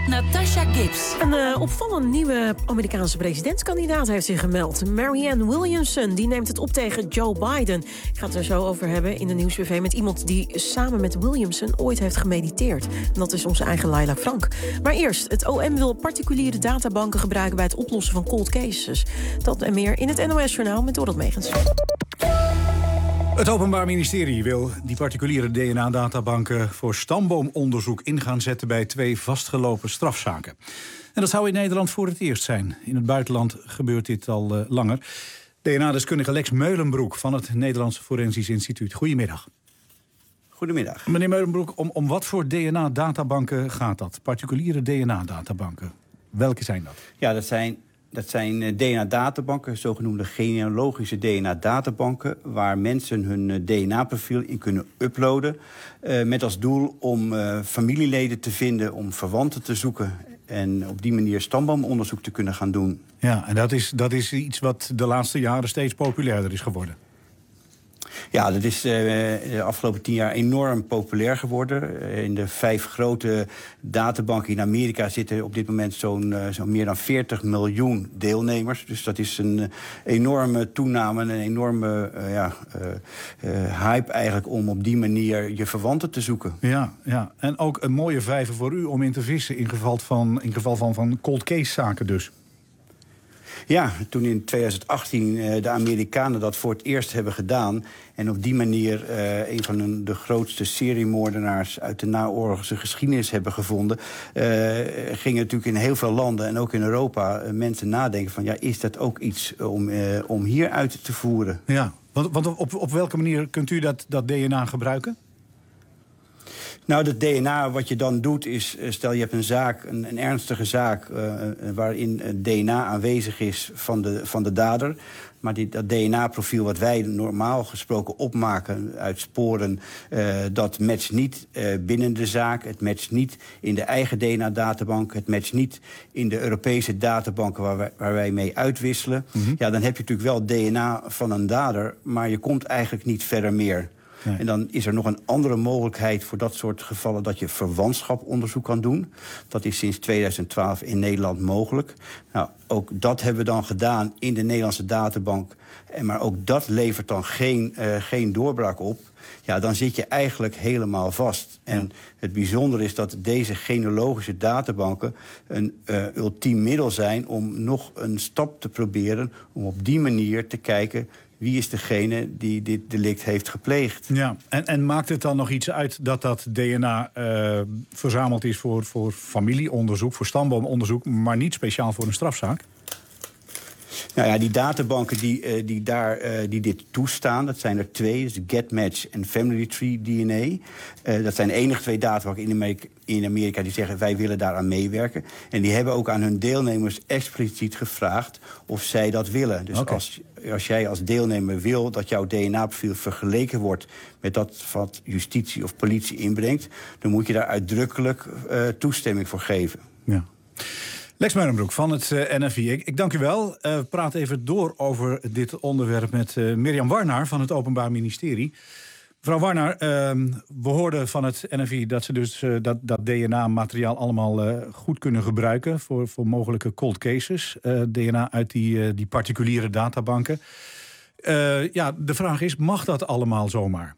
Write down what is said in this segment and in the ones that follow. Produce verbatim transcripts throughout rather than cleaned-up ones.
Natasha Gibbs. Een uh, opvallend nieuwe Amerikaanse presidentskandidaat heeft zich gemeld. Marianne Williamson, die neemt het op tegen Joe Biden. Ik ga het er zo over hebben in de Nieuwsbv met iemand die samen met Williamson ooit heeft gemediteerd. En dat is onze eigen Laila Frank. Maar eerst, het O M wil particuliere databanken gebruiken bij het oplossen van cold cases. Dat en meer in het N O S-journaal met Dorot Megens. Het Openbaar Ministerie wil die particuliere D N A-databanken voor stamboomonderzoek in gaan zetten bij twee vastgelopen strafzaken. En dat zou in Nederland voor het eerst zijn. In het buitenland gebeurt dit al uh, langer. D N A-deskundige Lex Meulenbroek van het Nederlands Forensisch Instituut. Goedemiddag. Goedemiddag. Meneer Meulenbroek, om, om wat voor D N A-databanken gaat dat? Particuliere D N A-databanken. Welke zijn dat? Ja, dat zijn... Dat zijn D N A-databanken, zogenoemde genealogische D N A-databanken, waar mensen hun D N A-profiel in kunnen uploaden. Uh, met als doel om uh, familieleden te vinden, om verwanten te zoeken en op die manier stamboomonderzoek te kunnen gaan doen. Ja, en dat is, dat is iets wat de laatste jaren steeds populairder is geworden. Ja, dat is uh, de afgelopen tien jaar enorm populair geworden. Uh, in de vijf grote databanken in Amerika zitten op dit moment zo'n uh, zo'n meer dan veertig miljoen deelnemers. Dus dat is een uh, enorme toename, een enorme uh, ja, uh, uh, hype eigenlijk om op die manier je verwanten te zoeken. Ja, ja, en ook een mooie vijver voor u om in te vissen in geval van, in geval van, van cold case zaken dus. Ja, toen in twintig achttien uh, de Amerikanen dat voor het eerst hebben gedaan en op die manier uh, een van de grootste seriemoordenaars uit de naoorlogse geschiedenis hebben gevonden, uh, gingen natuurlijk in heel veel landen en ook in Europa uh, mensen nadenken van ja, is dat ook iets om, uh, om hier uit te voeren? Ja, want, want op, op welke manier kunt u dat, dat D N A gebruiken? Nou, dat D N A wat je dan doet is, stel je hebt een zaak, een, een ernstige zaak uh, waarin D N A aanwezig is van de, van de dader. Maar die, dat D N A-profiel wat wij normaal gesproken opmaken uit sporen, uh, dat matcht niet uh, binnen de zaak. Het matcht niet in de eigen D N A-databank. Het matcht niet in de Europese databanken waar wij, waar wij mee uitwisselen. Mm-hmm. Ja, dan heb je natuurlijk wel D N A van een dader, maar je komt eigenlijk niet verder meer. Nee. En dan is er nog een andere mogelijkheid voor dat soort gevallen dat je verwantschaponderzoek kan doen. Dat is sinds twintig twaalf in Nederland mogelijk. Nou, ook dat hebben we dan gedaan in de Nederlandse databank. En maar ook dat levert dan geen, uh, geen doorbraak op. Ja, dan zit je eigenlijk helemaal vast. En ja. Het bijzondere is dat deze genealogische databanken een uh, ultiem middel zijn om nog een stap te proberen om op die manier te kijken wie is degene die dit delict heeft gepleegd. Ja, en, en maakt het dan nog iets uit dat dat D N A uh, verzameld is voor, voor familieonderzoek, voor stamboomonderzoek, maar niet speciaal voor een strafzaak? Nou ja, die databanken die, uh, die, daar, uh, die dit toestaan, dat zijn er twee. Dus GetMatch en Family Tree D N A. Uh, dat zijn de enige twee databanken in Amerika, in Amerika die zeggen wij willen daaraan meewerken. En die hebben ook aan hun deelnemers expliciet gevraagd of zij dat willen. Dus okay. als, als jij als deelnemer wil dat jouw D N A-profiel vergeleken wordt met dat wat justitie of politie inbrengt, dan moet je daar uitdrukkelijk uh, toestemming voor geven. Ja. Lex Meulenbroek van het uh, N F I. Ik, ik dank u wel. Uh, we praten even door over dit onderwerp met uh, Mirjam Warnaar van het Openbaar Ministerie. Mevrouw Warnaar, uh, we hoorden van het N F I dat ze dus uh, dat, dat D N A-materiaal allemaal uh, goed kunnen gebruiken voor, voor mogelijke cold cases. Uh, D N A uit die, uh, die particuliere databanken. Uh, ja, de vraag is, mag dat allemaal zomaar?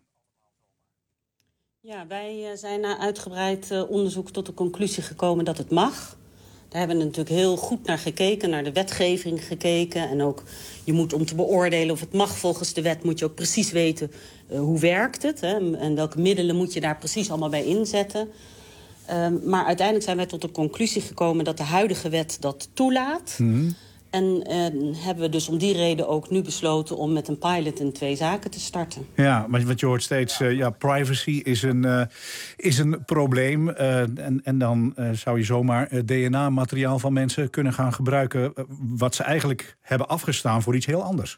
Ja, wij uh, zijn na uitgebreid uh, onderzoek tot de conclusie gekomen dat het mag. Daar hebben we natuurlijk heel goed naar gekeken, naar de wetgeving gekeken. En ook, je moet om te beoordelen of het mag volgens de wet, moet je ook precies weten uh, hoe werkt het. Hè, en welke middelen moet je daar precies allemaal bij inzetten. Um, maar uiteindelijk zijn wij tot de conclusie gekomen dat de huidige wet dat toelaat. Mm-hmm. En uh, hebben we dus om die reden ook nu besloten om met een pilot in twee zaken te starten. Ja, maar wat je hoort steeds, uh, ja, privacy is een, uh, is een probleem. Uh, en, en dan uh, zou je zomaar uh, D N A-materiaal van mensen kunnen gaan gebruiken, Uh, wat ze eigenlijk hebben afgestaan voor iets heel anders.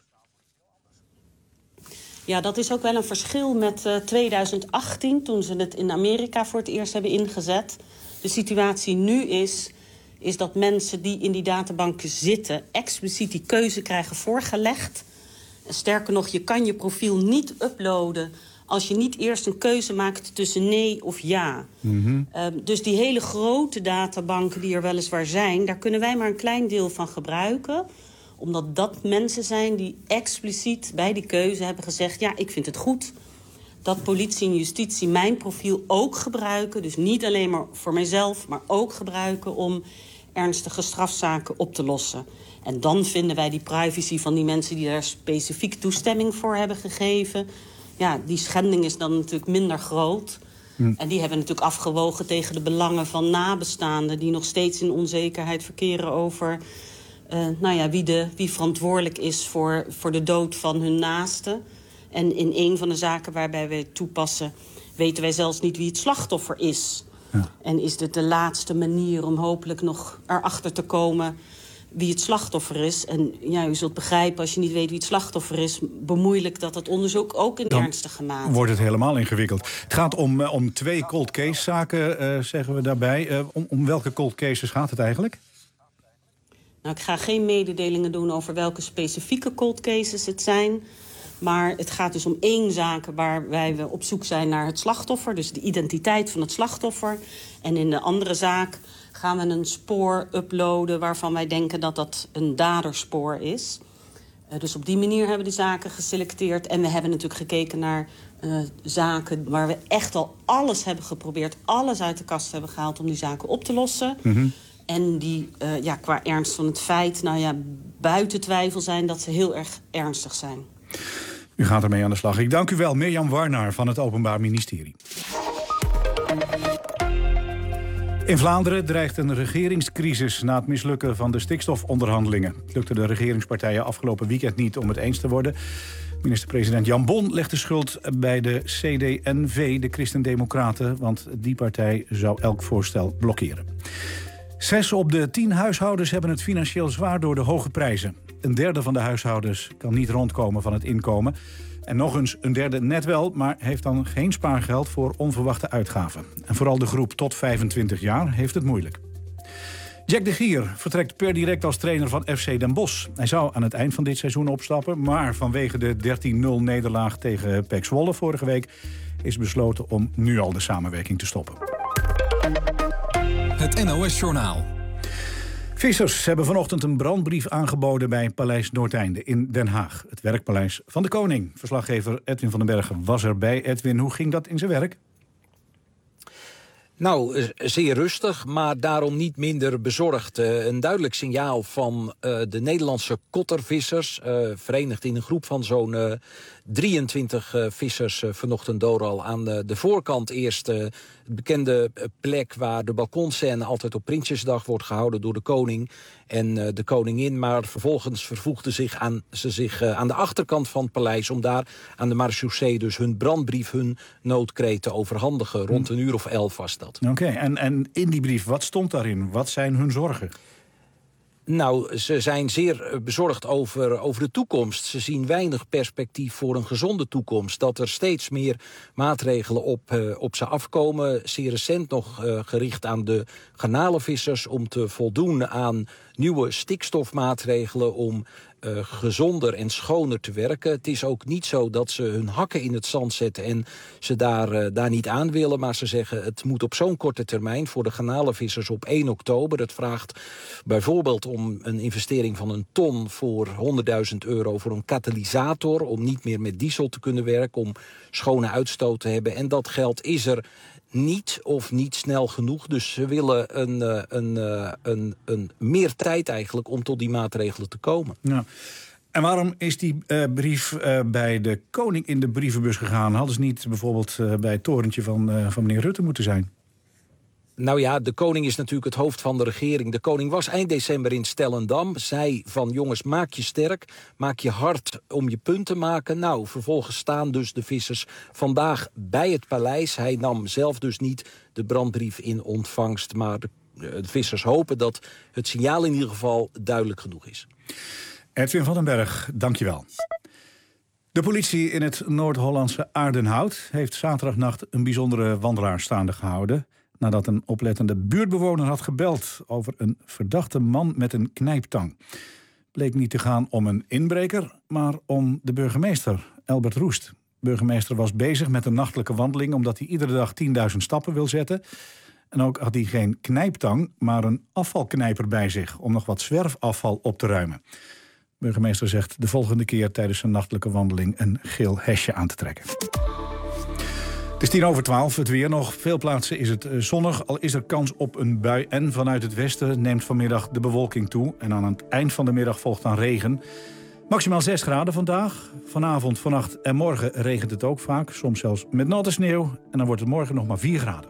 Ja, dat is ook wel een verschil met uh, twintig achttien, toen ze het in Amerika voor het eerst hebben ingezet. De situatie nu is, is dat mensen die in die databanken zitten expliciet die keuze krijgen voorgelegd. Sterker nog, je kan je profiel niet uploaden als je niet eerst een keuze maakt tussen nee of ja. Mm-hmm. Uh, dus die hele grote databanken die er weliswaar zijn, daar kunnen wij maar een klein deel van gebruiken. Omdat dat mensen zijn die expliciet bij die keuze hebben gezegd, ja, ik vind het goed dat politie en justitie mijn profiel ook gebruiken. Dus niet alleen maar voor mijzelf, maar ook gebruiken om ernstige strafzaken op te lossen. En dan vinden wij die privacy van die mensen die daar specifiek toestemming voor hebben gegeven, ja, die schending is dan natuurlijk minder groot. Hm. En die hebben natuurlijk afgewogen tegen de belangen van nabestaanden die nog steeds in onzekerheid verkeren over uh, nou ja, wie, de, wie verantwoordelijk is voor, voor de dood van hun naasten. En in een van de zaken waarbij we het toepassen, weten wij zelfs niet wie het slachtoffer is. Ja. En is dit de laatste manier om hopelijk nog erachter te komen wie het slachtoffer is. En ja, u zult begrijpen, als je niet weet wie het slachtoffer is, bemoeilijk dat het onderzoek ook in Dan ernstige mate. Wordt het helemaal ingewikkeld. Het gaat om, uh, om twee cold case zaken, uh, zeggen we daarbij. Uh, om, om welke cold cases gaat het eigenlijk? Nou, ik ga geen mededelingen doen over welke specifieke cold cases het zijn. Maar het gaat dus om één zaak waarbij we op zoek zijn naar het slachtoffer. Dus de identiteit van het slachtoffer. En in de andere zaak gaan we een spoor uploaden waarvan wij denken dat dat een daderspoor is. Uh, dus op die manier hebben we de zaken geselecteerd. En we hebben natuurlijk gekeken naar uh, zaken waar we echt al alles hebben geprobeerd, alles uit de kast hebben gehaald om die zaken op te lossen. Mm-hmm. En die uh, ja, qua ernst van het feit, nou ja, buiten twijfel zijn dat ze heel erg ernstig zijn. U gaat ermee aan de slag. Ik dank u wel, Mirjam Warnaar van het Openbaar Ministerie. In Vlaanderen dreigt een regeringscrisis na het mislukken van de stikstofonderhandelingen. Het lukte de regeringspartijen afgelopen weekend niet om het eens te worden. Minister-president Jan Bon legt de schuld bij de C D N V, de Christen-Democraten, want die partij zou elk voorstel blokkeren. Zes op de tien huishoudens hebben het financieel zwaar door de hoge prijzen. Een derde van de huishoudens kan niet rondkomen van het inkomen. En nog eens een derde net wel, maar heeft dan geen spaargeld voor onverwachte uitgaven. En vooral de groep tot vijfentwintig jaar heeft het moeilijk. Jack de Gier vertrekt per direct als trainer van F C Den Bosch. Hij zou aan het eind van dit seizoen opstappen, maar vanwege de dertien nul nederlaag tegen P E C Zwolle vorige week is besloten om nu al de samenwerking te stoppen. Het N O S-journaal. Vissers hebben vanochtend een brandbrief aangeboden bij Paleis Noordeinde in Den Haag. Het werkpaleis van de koning. Verslaggever Edwin van den Bergen was erbij. Edwin, hoe ging dat in zijn werk? Nou, zeer rustig, maar daarom niet minder bezorgd. Uh, een duidelijk signaal van uh, de Nederlandse kottervissers, Uh, verenigd in een groep van zo'n uh, drieëntwintig uh, vissers uh, vanochtend door al aan de, de voorkant. Eerst uh, het bekende plek waar de balkonscène altijd op Prinsjesdag wordt gehouden door de koning en uh, de koningin. Maar vervolgens vervoegden zich aan, ze zich uh, aan de achterkant van het paleis om daar aan de marechaussee dus hun brandbrief, hun noodkreet te overhandigen. Rond een uur of elf was dat. Oké, okay, en, en in die brief, wat stond daarin? Wat zijn hun zorgen? Nou, ze zijn zeer bezorgd over, over de toekomst. Ze zien weinig perspectief voor een gezonde toekomst. Dat er steeds meer maatregelen op, uh, op ze afkomen. Zeer recent nog uh, gericht aan de garnalenvissers om te voldoen aan nieuwe stikstofmaatregelen om uh, gezonder en schoner te werken. Het is ook niet zo dat ze hun hakken in het zand zetten en ze daar, uh, daar niet aan willen. Maar ze zeggen het moet op zo'n korte termijn voor de garnalenvissers op één oktober. Dat vraagt bijvoorbeeld om een investering van een ton voor honderdduizend euro voor een katalysator. Om niet meer met diesel te kunnen werken, om schone uitstoot te hebben. En dat geld is er niet of niet snel genoeg. Dus ze willen een, een, een, een, een meer tijd eigenlijk om tot die maatregelen te komen. Ja. En waarom is die uh, brief uh, bij de koning in de brievenbus gegaan? Hadden ze niet bijvoorbeeld uh, bij het torentje van, uh, van meneer Rutte moeten zijn? Nou ja, de koning is natuurlijk het hoofd van de regering. De koning was eind december in Stellendam. Zei van jongens, maak je sterk, maak je hard om je punt te maken. Nou, vervolgens staan dus de vissers vandaag bij het paleis. Hij nam zelf dus niet de brandbrief in ontvangst. Maar de, de vissers hopen dat het signaal in ieder geval duidelijk genoeg is. Edwin van den Berg, dankjewel. De politie in het Noord-Hollandse Aardenhout heeft zaterdagnacht een bijzondere wandelaar staande gehouden nadat een oplettende buurtbewoner had gebeld over een verdachte man met een knijptang. Het bleek niet te gaan om een inbreker, maar om de burgemeester, Elbert Roest. Burgemeester was bezig met een nachtelijke wandeling omdat hij iedere dag tienduizend stappen wil zetten. En ook had hij geen knijptang, maar een afvalknijper bij zich om nog wat zwerfafval op te ruimen. De burgemeester zegt de volgende keer tijdens zijn nachtelijke wandeling een geel hesje aan te trekken. Het is tien over twaalf, het weer nog. Veel plaatsen is het zonnig, al is er kans op een bui. En vanuit het westen neemt vanmiddag de bewolking toe. En aan het eind van de middag volgt dan regen. Maximaal zes graden vandaag. Vanavond, vannacht en morgen regent het ook vaak. Soms zelfs met natte sneeuw. En dan wordt het morgen nog maar vier graden.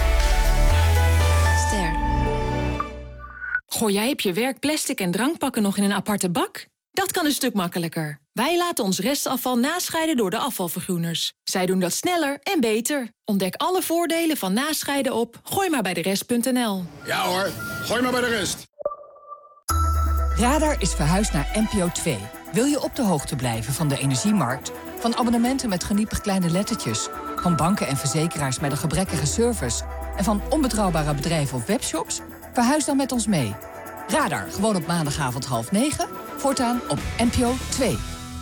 Ster. Gooi jij op je werk plastic en drankpakken nog in een aparte bak? Dat kan een stuk makkelijker. Wij laten ons restafval nascheiden door de afvalvergroeners. Zij doen dat sneller en beter. Ontdek alle voordelen van nascheiden op gooi maar bij de rest punt n l. Ja hoor, gooi maar bij de rest. Radar is verhuisd naar N P O twee. Wil je op de hoogte blijven van de energiemarkt? Van abonnementen met geniepig kleine lettertjes? Van banken en verzekeraars met een gebrekkige service? En van onbetrouwbare bedrijven of webshops? Verhuis dan met ons mee. Radar, gewoon op maandagavond half negen. Voortaan op N P O twee.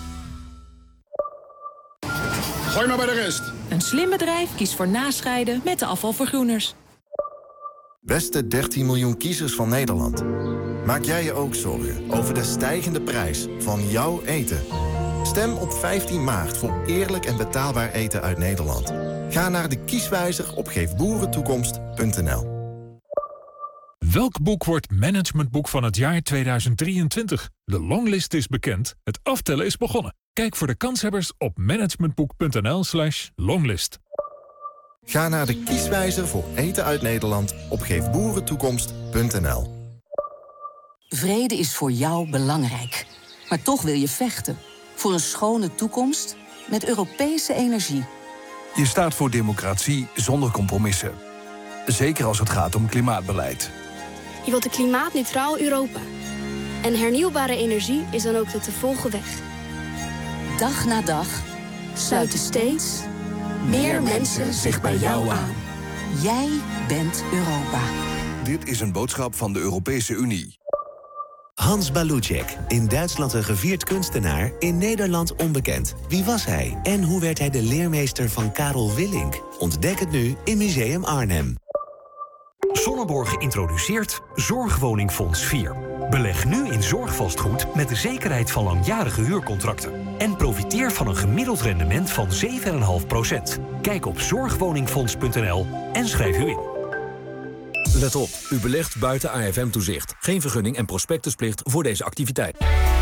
Gooi maar bij de rest. Een slim bedrijf kiest voor nascheiden met de afvalvergroeners. Beste dertien miljoen kiezers van Nederland. Maak jij je ook zorgen over de stijgende prijs van jouw eten? Stem op vijftien maart voor eerlijk en betaalbaar eten uit Nederland. Ga naar de kieswijzer op geef boeren toekomst punt n l. Welk boek wordt managementboek van het jaar tweeduizend drieëntwintig? De longlist is bekend, het aftellen is begonnen. Kijk voor de kanshebbers op managementboek punt n l slash longlist. Ga naar de kieswijzer voor eten uit Nederland op geef boeren toekomst punt n l. Vrede is voor jou belangrijk. Maar toch wil je vechten. Voor een schone toekomst met Europese energie. Je staat voor democratie zonder compromissen. Zeker als het gaat om klimaatbeleid. Je wilt een klimaatneutraal Europa. En hernieuwbare energie is dan ook de te volgen weg. Dag na dag sluiten steeds meer mensen zich bij jou aan. Jij bent Europa. Dit is een boodschap van de Europese Unie. Hans Balucek, in Duitsland een gevierd kunstenaar, in Nederland onbekend. Wie was hij en hoe werd hij de leermeester van Karel Willink? Ontdek het nu in Museum Arnhem. Sonneborg introduceert Zorgwoningfonds vier. Beleg nu in zorgvastgoed met de zekerheid van langjarige huurcontracten. En profiteer van een gemiddeld rendement van zeven komma vijf procent. Kijk op zorgwoningfonds punt n l en schrijf u in. Let op, u belegt buiten A F M-toezicht. Geen vergunning en prospectusplicht voor deze activiteit.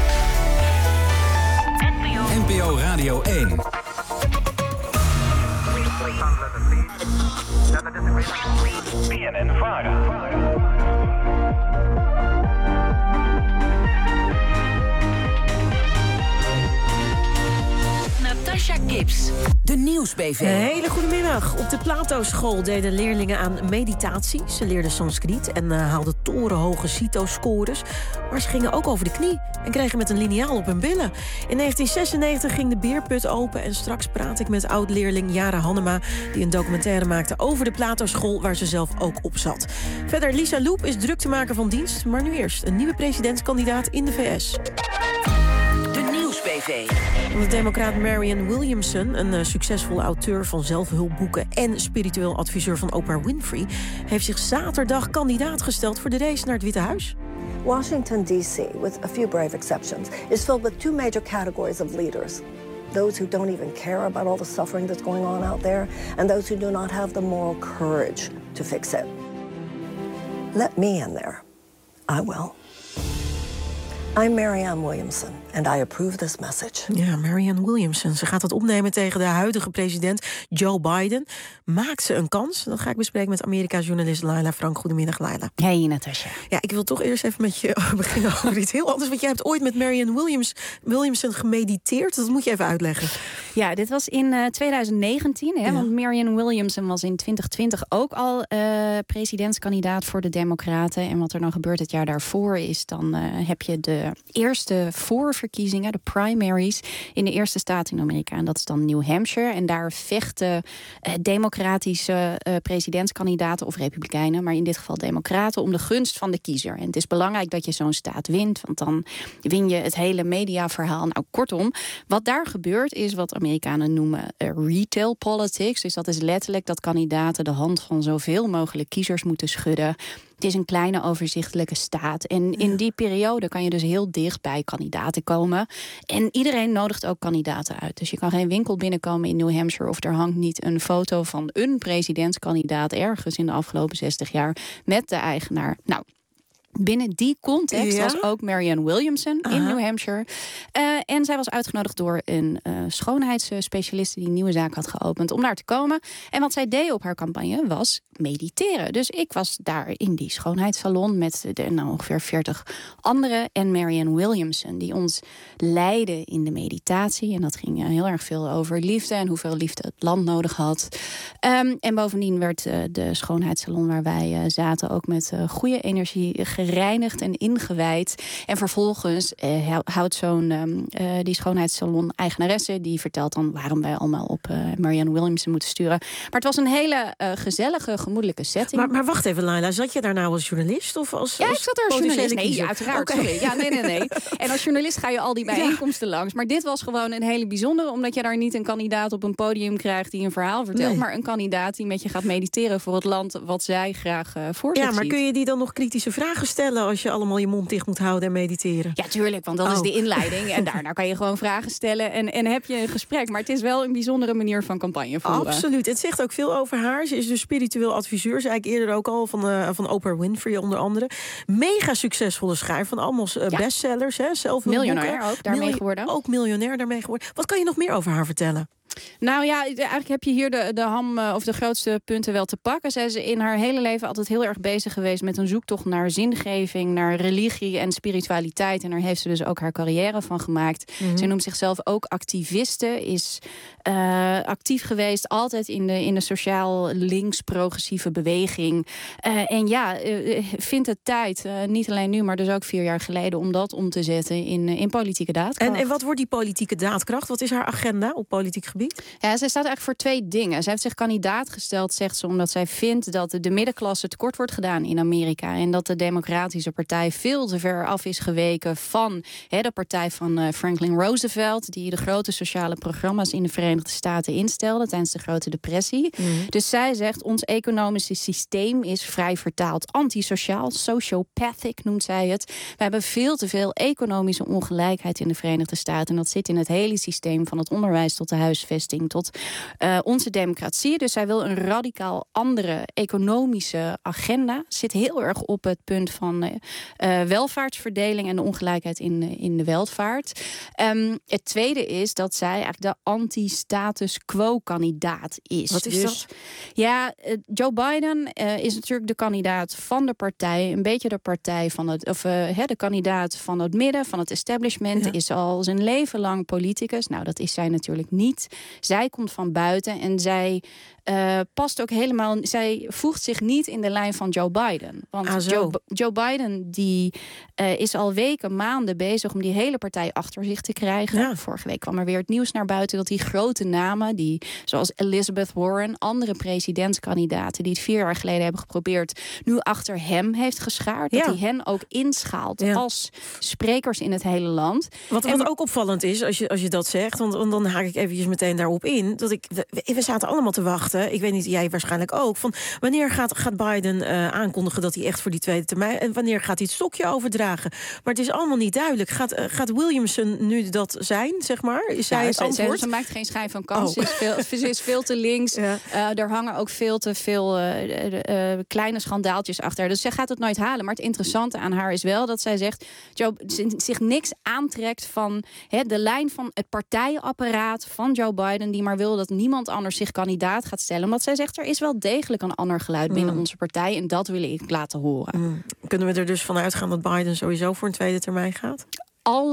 N P O Radio één. B N N Vara. Natasha Gibbs. De Nieuws-B V. Een hele goede middag. Op de Plato-school deden leerlingen aan meditatie. Ze leerden Sanskriet en uh, haalden torenhoge CITO-scores. Maar ze gingen ook over de knie en kregen met een liniaal op hun billen. In negentien zesennegentig ging de beerput open. En straks praat ik met oud-leerling Jara Hannema, die een documentaire maakte over de Plato-school, waar ze zelf ook op zat. Verder, Lisa Loep is druktemaker van dienst. Maar nu eerst een nieuwe presidentskandidaat in de V S. B V. De democraat Marianne Williamson, een uh, succesvolle auteur van zelfhulpboeken en spiritueel adviseur van Oprah Winfrey, heeft zich zaterdag kandidaat gesteld voor de race naar het Witte Huis. Washington, D C, with a few brave exceptions, is filled with two major categories of leaders. Those who don't even care about all the suffering that's going on out there, and those who do not have the moral courage to fix it. Let me in there. I will. I'm Marianne Williamson and I approve this message. Ja, Marianne Williamson. Ze gaat het opnemen tegen de huidige president Joe Biden. Maakt ze een kans? Dat ga ik bespreken met Amerika-journalist Laila Frank. Goedemiddag, Laila. Hey, Natasha. Ja, ik wil toch eerst even met je beginnen over iets heel anders. Want jij hebt ooit met Marianne Williams, Williamson gemediteerd. Dat moet je even uitleggen. Ja, dit was in uh, twintig negentien. Hè, ja. Want Marianne Williamson was in twintig twintig ook al uh, presidentskandidaat voor de Democraten. En wat er dan gebeurt het jaar daarvoor is, dan uh, heb je de de eerste voorverkiezingen, de primaries, in de eerste staat in Amerika. En dat is dan New Hampshire. En daar vechten uh, democratische uh, presidentskandidaten of republikeinen, maar in dit geval democraten, om de gunst van de kiezer. En het is belangrijk dat je zo'n staat wint, want dan win je het hele mediaverhaal. Nou, kortom, wat daar gebeurt is wat Amerikanen noemen uh, retail politics. Dus dat is letterlijk dat kandidaten de hand van zoveel mogelijk kiezers moeten schudden. Het is een kleine overzichtelijke staat. En in die periode kan je dus heel dicht bij kandidaten komen. En iedereen nodigt ook kandidaten uit. Dus je kan geen winkel binnenkomen in New Hampshire of er hangt niet een foto van een presidentskandidaat ergens in de afgelopen zestig jaar met de eigenaar. Nou, binnen die context ja? was ook Marianne Williamson in Aha. New Hampshire. Uh, en zij was uitgenodigd door een uh, schoonheidsspecialiste die een nieuwe zaak had geopend om daar te komen. En wat zij deed op haar campagne was mediteren. Dus ik was daar in die schoonheidssalon met de, nou, ongeveer veertig anderen en Marianne Williamson die ons leidde in de meditatie. En dat ging uh, heel erg veel over liefde en hoeveel liefde het land nodig had. Um, en bovendien werd uh, de schoonheidssalon waar wij uh, zaten ook met uh, goede energie gereinigd en ingewijd. En vervolgens uh, houdt zo'n um, uh, die schoonheidssalon-eigenaresse die vertelt dan waarom wij allemaal op uh, Marianne Williamson moeten sturen. Maar het was een hele uh, gezellige, gemoedelijke setting. Maar, maar wacht even, Laila. Zat je daar nou als journalist? Of als, ja, als ik zat er als journalist. Nee, ja, uiteraard. Okay. Sorry. Ja, nee, nee, nee. En als journalist ga je al die bijeenkomsten ja. langs. Maar dit was gewoon een hele bijzondere, omdat je daar niet een kandidaat op een podium krijgt die een verhaal vertelt, nee. maar een kandidaat die met je gaat mediteren voor het land wat zij graag uh, voor zich Ja, maar ziet. kun je die dan nog kritische vragen stellen als je allemaal je mond dicht moet houden en mediteren? Ja, tuurlijk, want dat oh. is de inleiding. En daarna kan je gewoon vragen stellen en, en heb je een gesprek. Maar het is wel een bijzondere manier van campagne voeren. Absoluut. Het zegt ook veel over haar. Ze is dus spiritueel adviseur. Ze eigenlijk eerder ook al van, uh, van Oprah Winfrey onder andere. Mega succesvolle schrijver van allemaal uh, ja. bestsellers. Hè, zelf miljonair ook daarmee Miljo- geworden. Ook miljonair daarmee geworden. Wat kan je nog meer over haar vertellen? Nou ja, eigenlijk heb je hier de, de ham of de grootste punten wel te pakken. Zij is in haar hele leven altijd heel erg bezig geweest met een zoektocht naar zingeving, naar religie en spiritualiteit. En daar heeft ze dus ook haar carrière van gemaakt. Mm-hmm. Ze noemt zichzelf ook activiste, is uh, actief geweest altijd in de, in de sociaal links-progressieve beweging. Uh, en ja, uh, vindt het tijd, uh, niet alleen nu, maar dus ook vier jaar geleden, om dat om te zetten in, uh, in politieke daadkracht. En, en wat wordt die politieke daadkracht? Wat is haar agenda op politiek gebied? Ja, zij staat eigenlijk voor twee dingen. Zij heeft zich kandidaat gesteld, zegt ze, omdat zij vindt dat de middenklasse tekort wordt gedaan in Amerika. En dat de Democratische Partij veel te ver af is geweken van he, de partij van uh, Franklin Roosevelt, die de grote sociale programma's in de Verenigde Staten instelde tijdens de Grote Depressie. Mm. Dus zij zegt, ons economische systeem is vrij vertaald antisociaal, sociopathic noemt zij het. We hebben veel te veel economische ongelijkheid in de Verenigde Staten. En dat zit in het hele systeem van het onderwijs tot de huisvesting tot uh, onze democratie. Dus zij wil een radicaal andere economische agenda. Zit heel erg op het punt van uh, uh, welvaartsverdeling en de ongelijkheid in, uh, in de welvaart. Um, het tweede is dat zij eigenlijk de anti-status quo-kandidaat is. Wat is dus, dat? Ja, uh, Joe Biden uh, is natuurlijk de kandidaat van de partij. Een beetje de partij van het, of uh, de kandidaat van het midden, van het establishment. Ja. Is al zijn leven lang politicus. Nou, dat is zij natuurlijk niet. Zij komt van buiten en zij uh, past ook helemaal. Zij voegt zich niet in de lijn van Joe Biden. Want ah, Joe, Joe Biden die uh, is al weken, maanden bezig om die hele partij achter zich te krijgen. Ja. Vorige week kwam er weer het nieuws naar buiten dat die grote namen, die zoals Elizabeth Warren, andere presidentskandidaten die het vier jaar geleden hebben geprobeerd, nu achter hem heeft geschaard. Ja. Dat hij hen ook inschaalt ja. als sprekers in het hele land. Wat, en, wat ook opvallend is, als je, als je dat zegt, want, want dan haak ik eventjes meteen daarop in, dat ik, we, we zaten allemaal te wachten, ik weet niet, jij waarschijnlijk ook, van wanneer gaat, gaat Biden uh, aankondigen dat hij echt voor die tweede termijn, en wanneer gaat hij het stokje overdragen? Maar het is allemaal niet duidelijk. Gaat, uh, gaat Williamson nu dat zijn, zeg maar? Is zij ja, het ze, antwoord? Ze, ze maakt geen schijn van kans. Oh. Ze, is veel, ze is veel te links. Ja. Uh, er hangen ook veel te veel uh, uh, uh, kleine schandaaltjes achter. Dus zij gaat het nooit halen. Maar het interessante aan haar is wel dat zij zegt, Joe, zich niks aantrekt van he, de lijn van het partijapparaat van Joe Biden, die maar wil dat niemand anders zich kandidaat gaat stellen. Omdat zij zegt, er is wel degelijk een ander geluid binnen mm. onze partij en dat wil ik laten horen. Mm. Kunnen we er dus van uitgaan dat Biden sowieso voor een tweede termijn gaat? Alle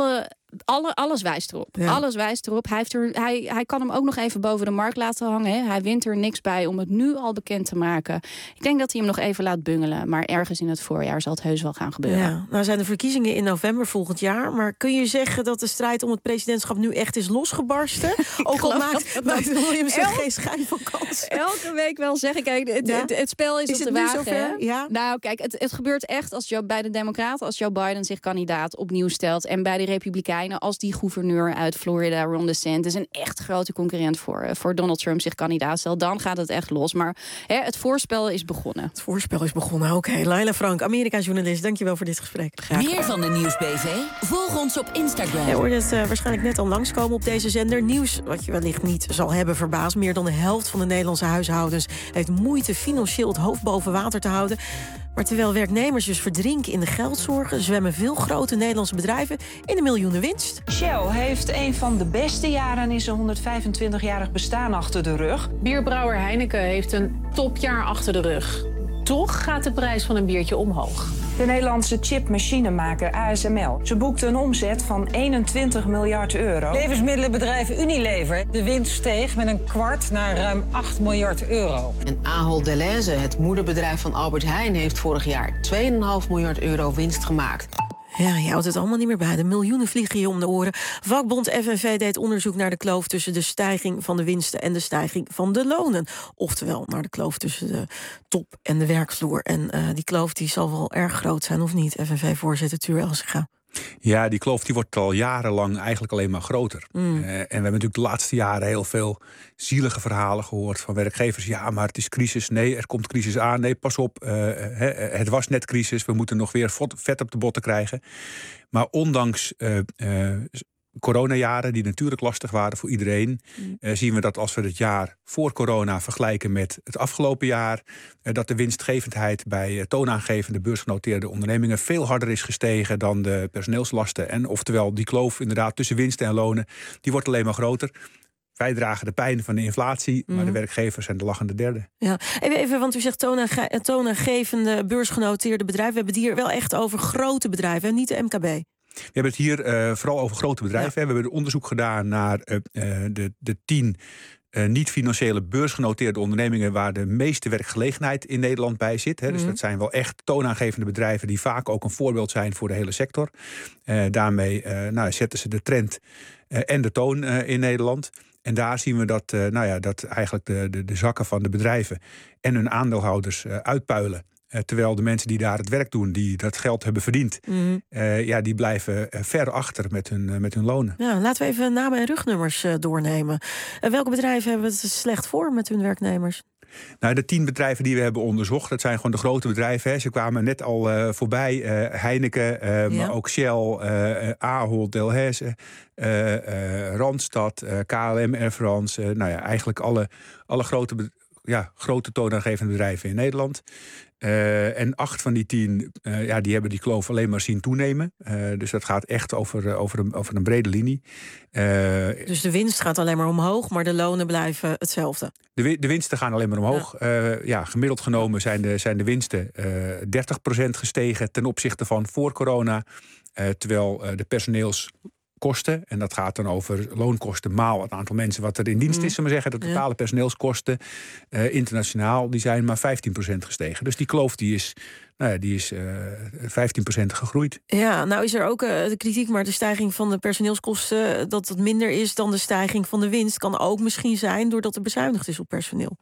Alle, alles wijst erop. Ja. Alles wijst erop. Hij, heeft er, hij, hij kan hem ook nog even boven de markt laten hangen. Hè. Hij wint er niks bij om het nu al bekend te maken. Ik denk dat hij hem nog even laat bungelen. Maar ergens in het voorjaar zal het heus wel gaan gebeuren. Ja, nou zijn de verkiezingen in november volgend jaar. Maar kun je zeggen dat de strijd om het presidentschap nu echt is losgebarsten? Ook al maakt Biden Williamson El- geen schijn van kans. Elke week wel zeggen, kijk, het, Ja? het, het spel is, Is op het de nu wagen. zover? hè? Ja? Nou, kijk, het, het gebeurt echt als Joe, bij de Democraten als Joe Biden zich kandidaat opnieuw stelt. En bij de Republikeinen als die gouverneur uit Florida, Ron DeSantis, een echt grote concurrent voor, uh, voor Donald Trump zich kandidaat stelt. Dan gaat het echt los. Maar hè, het voorspel is begonnen. Het voorspel is begonnen, oké. Okay. Laila Frank, Amerika-journalist, dankjewel voor dit gesprek. Graag Meer van de Nieuwsbv? Volg ons op Instagram. Je hoorde het uh, waarschijnlijk net al langskomen op deze zender. Nieuws wat je wellicht niet zal hebben verbaasd. Meer dan de helft van de Nederlandse huishoudens heeft moeite financieel het hoofd boven water te houden. Maar terwijl werknemers dus verdrinken in de geldzorgen, zwemmen veel grote Nederlandse bedrijven in de miljoenen winst. Shell heeft een van de beste jaren in zijn honderdvijfentwintigjarig bestaan achter de rug. Bierbrouwer Heineken heeft een topjaar achter de rug. Toch gaat de prijs van een biertje omhoog. De Nederlandse chipmachinemaker A S M L. Ze boekte een omzet van eenentwintig miljard euro. Levensmiddelenbedrijf Unilever. De winst steeg met een kwart naar ruim acht miljard euro. En Ahold Delhaize, het moederbedrijf van Albert Heijn, heeft vorig jaar twee komma vijf miljard euro winst gemaakt. Ja, je houdt het allemaal niet meer bij. De miljoenen vliegen je om de oren. Vakbond F N V deed onderzoek naar de kloof tussen de stijging van de winsten en de stijging van de lonen. Oftewel naar de kloof tussen de top en de werkvloer. En uh, die kloof die zal wel erg groot zijn, of niet? F N V-voorzitter Tuur Elsinga. Ja, die kloof die wordt al jarenlang eigenlijk alleen maar groter. Mm. Uh, en we hebben natuurlijk de laatste jaren heel veel zielige verhalen gehoord van werkgevers. Ja, maar het is crisis. Nee, er komt crisis aan. Nee, pas op. Uh, he, het was net crisis. We moeten nog weer vet op de botten krijgen. Maar ondanks Uh, uh, coronajaren, die natuurlijk lastig waren voor iedereen, mm. uh, zien we dat als we het jaar voor corona vergelijken met het afgelopen jaar, uh, dat de winstgevendheid bij uh, toonaangevende beursgenoteerde ondernemingen veel harder is gestegen dan de personeelslasten. En oftewel, die kloof inderdaad tussen winsten en lonen, die wordt alleen maar groter. Wij dragen de pijn van de inflatie, maar mm. de werkgevers zijn de lachende derde. Ja, even, even want u zegt toonaange- toonaangevende beursgenoteerde bedrijven. We hebben het hier wel echt over grote bedrijven, niet de M K B. We hebben het hier uh, vooral over grote bedrijven. Ja. We hebben een onderzoek gedaan naar uh, de, de tien uh, niet-financiële beursgenoteerde ondernemingen waar de meeste werkgelegenheid in Nederland bij zit. Hè. Dus mm. dat zijn wel echt toonaangevende bedrijven die vaak ook een voorbeeld zijn voor de hele sector. Uh, daarmee uh, nou, zetten ze de trend uh, en de toon uh, in Nederland. En daar zien we dat, uh, nou ja, dat eigenlijk de, de, de zakken van de bedrijven en hun aandeelhouders uh, uitpuilen. Uh, terwijl de mensen die daar het werk doen, die dat geld hebben verdiend, mm. uh, ja, die blijven uh, ver achter met hun, uh, met hun lonen. Ja, laten we even namen en rugnummers uh, doornemen. Uh, welke bedrijven hebben het slecht voor met hun werknemers? Nou, de tien bedrijven die we hebben onderzocht, dat zijn gewoon de grote bedrijven. Hè. Ze kwamen net al uh, voorbij. Uh, Heineken, uh, ja. maar ook Shell, uh, Ahold, Delhaize, uh, uh, Randstad, uh, K L M, Air France. Uh, nou ja, eigenlijk alle, alle grote, be- ja, grote toonaangevende bedrijven in Nederland. Uh, en acht van die tien, uh, ja, die hebben die kloof alleen maar zien toenemen. Uh, dus dat gaat echt over, uh, over, een, over een brede linie. Uh, dus de winst gaat alleen maar omhoog, maar de lonen blijven hetzelfde? De, de winsten gaan alleen maar omhoog. Ja, uh, ja gemiddeld genomen zijn de, zijn de winsten uh, dertig procent gestegen ten opzichte van voor corona. Uh, terwijl uh, de personeels... kosten, en dat gaat dan over loonkosten maal het aantal mensen wat er in dienst is, zullen we zeggen. De totale ja. personeelskosten uh, internationaal, die zijn maar vijftien procent gestegen. Dus die kloof die is, nou ja, die is uh, vijftien procent gegroeid. Ja, nou is er ook uh, de kritiek, maar de stijging van de personeelskosten, dat het minder is dan de stijging van de winst, kan ook misschien zijn doordat er bezuinigd is op personeel.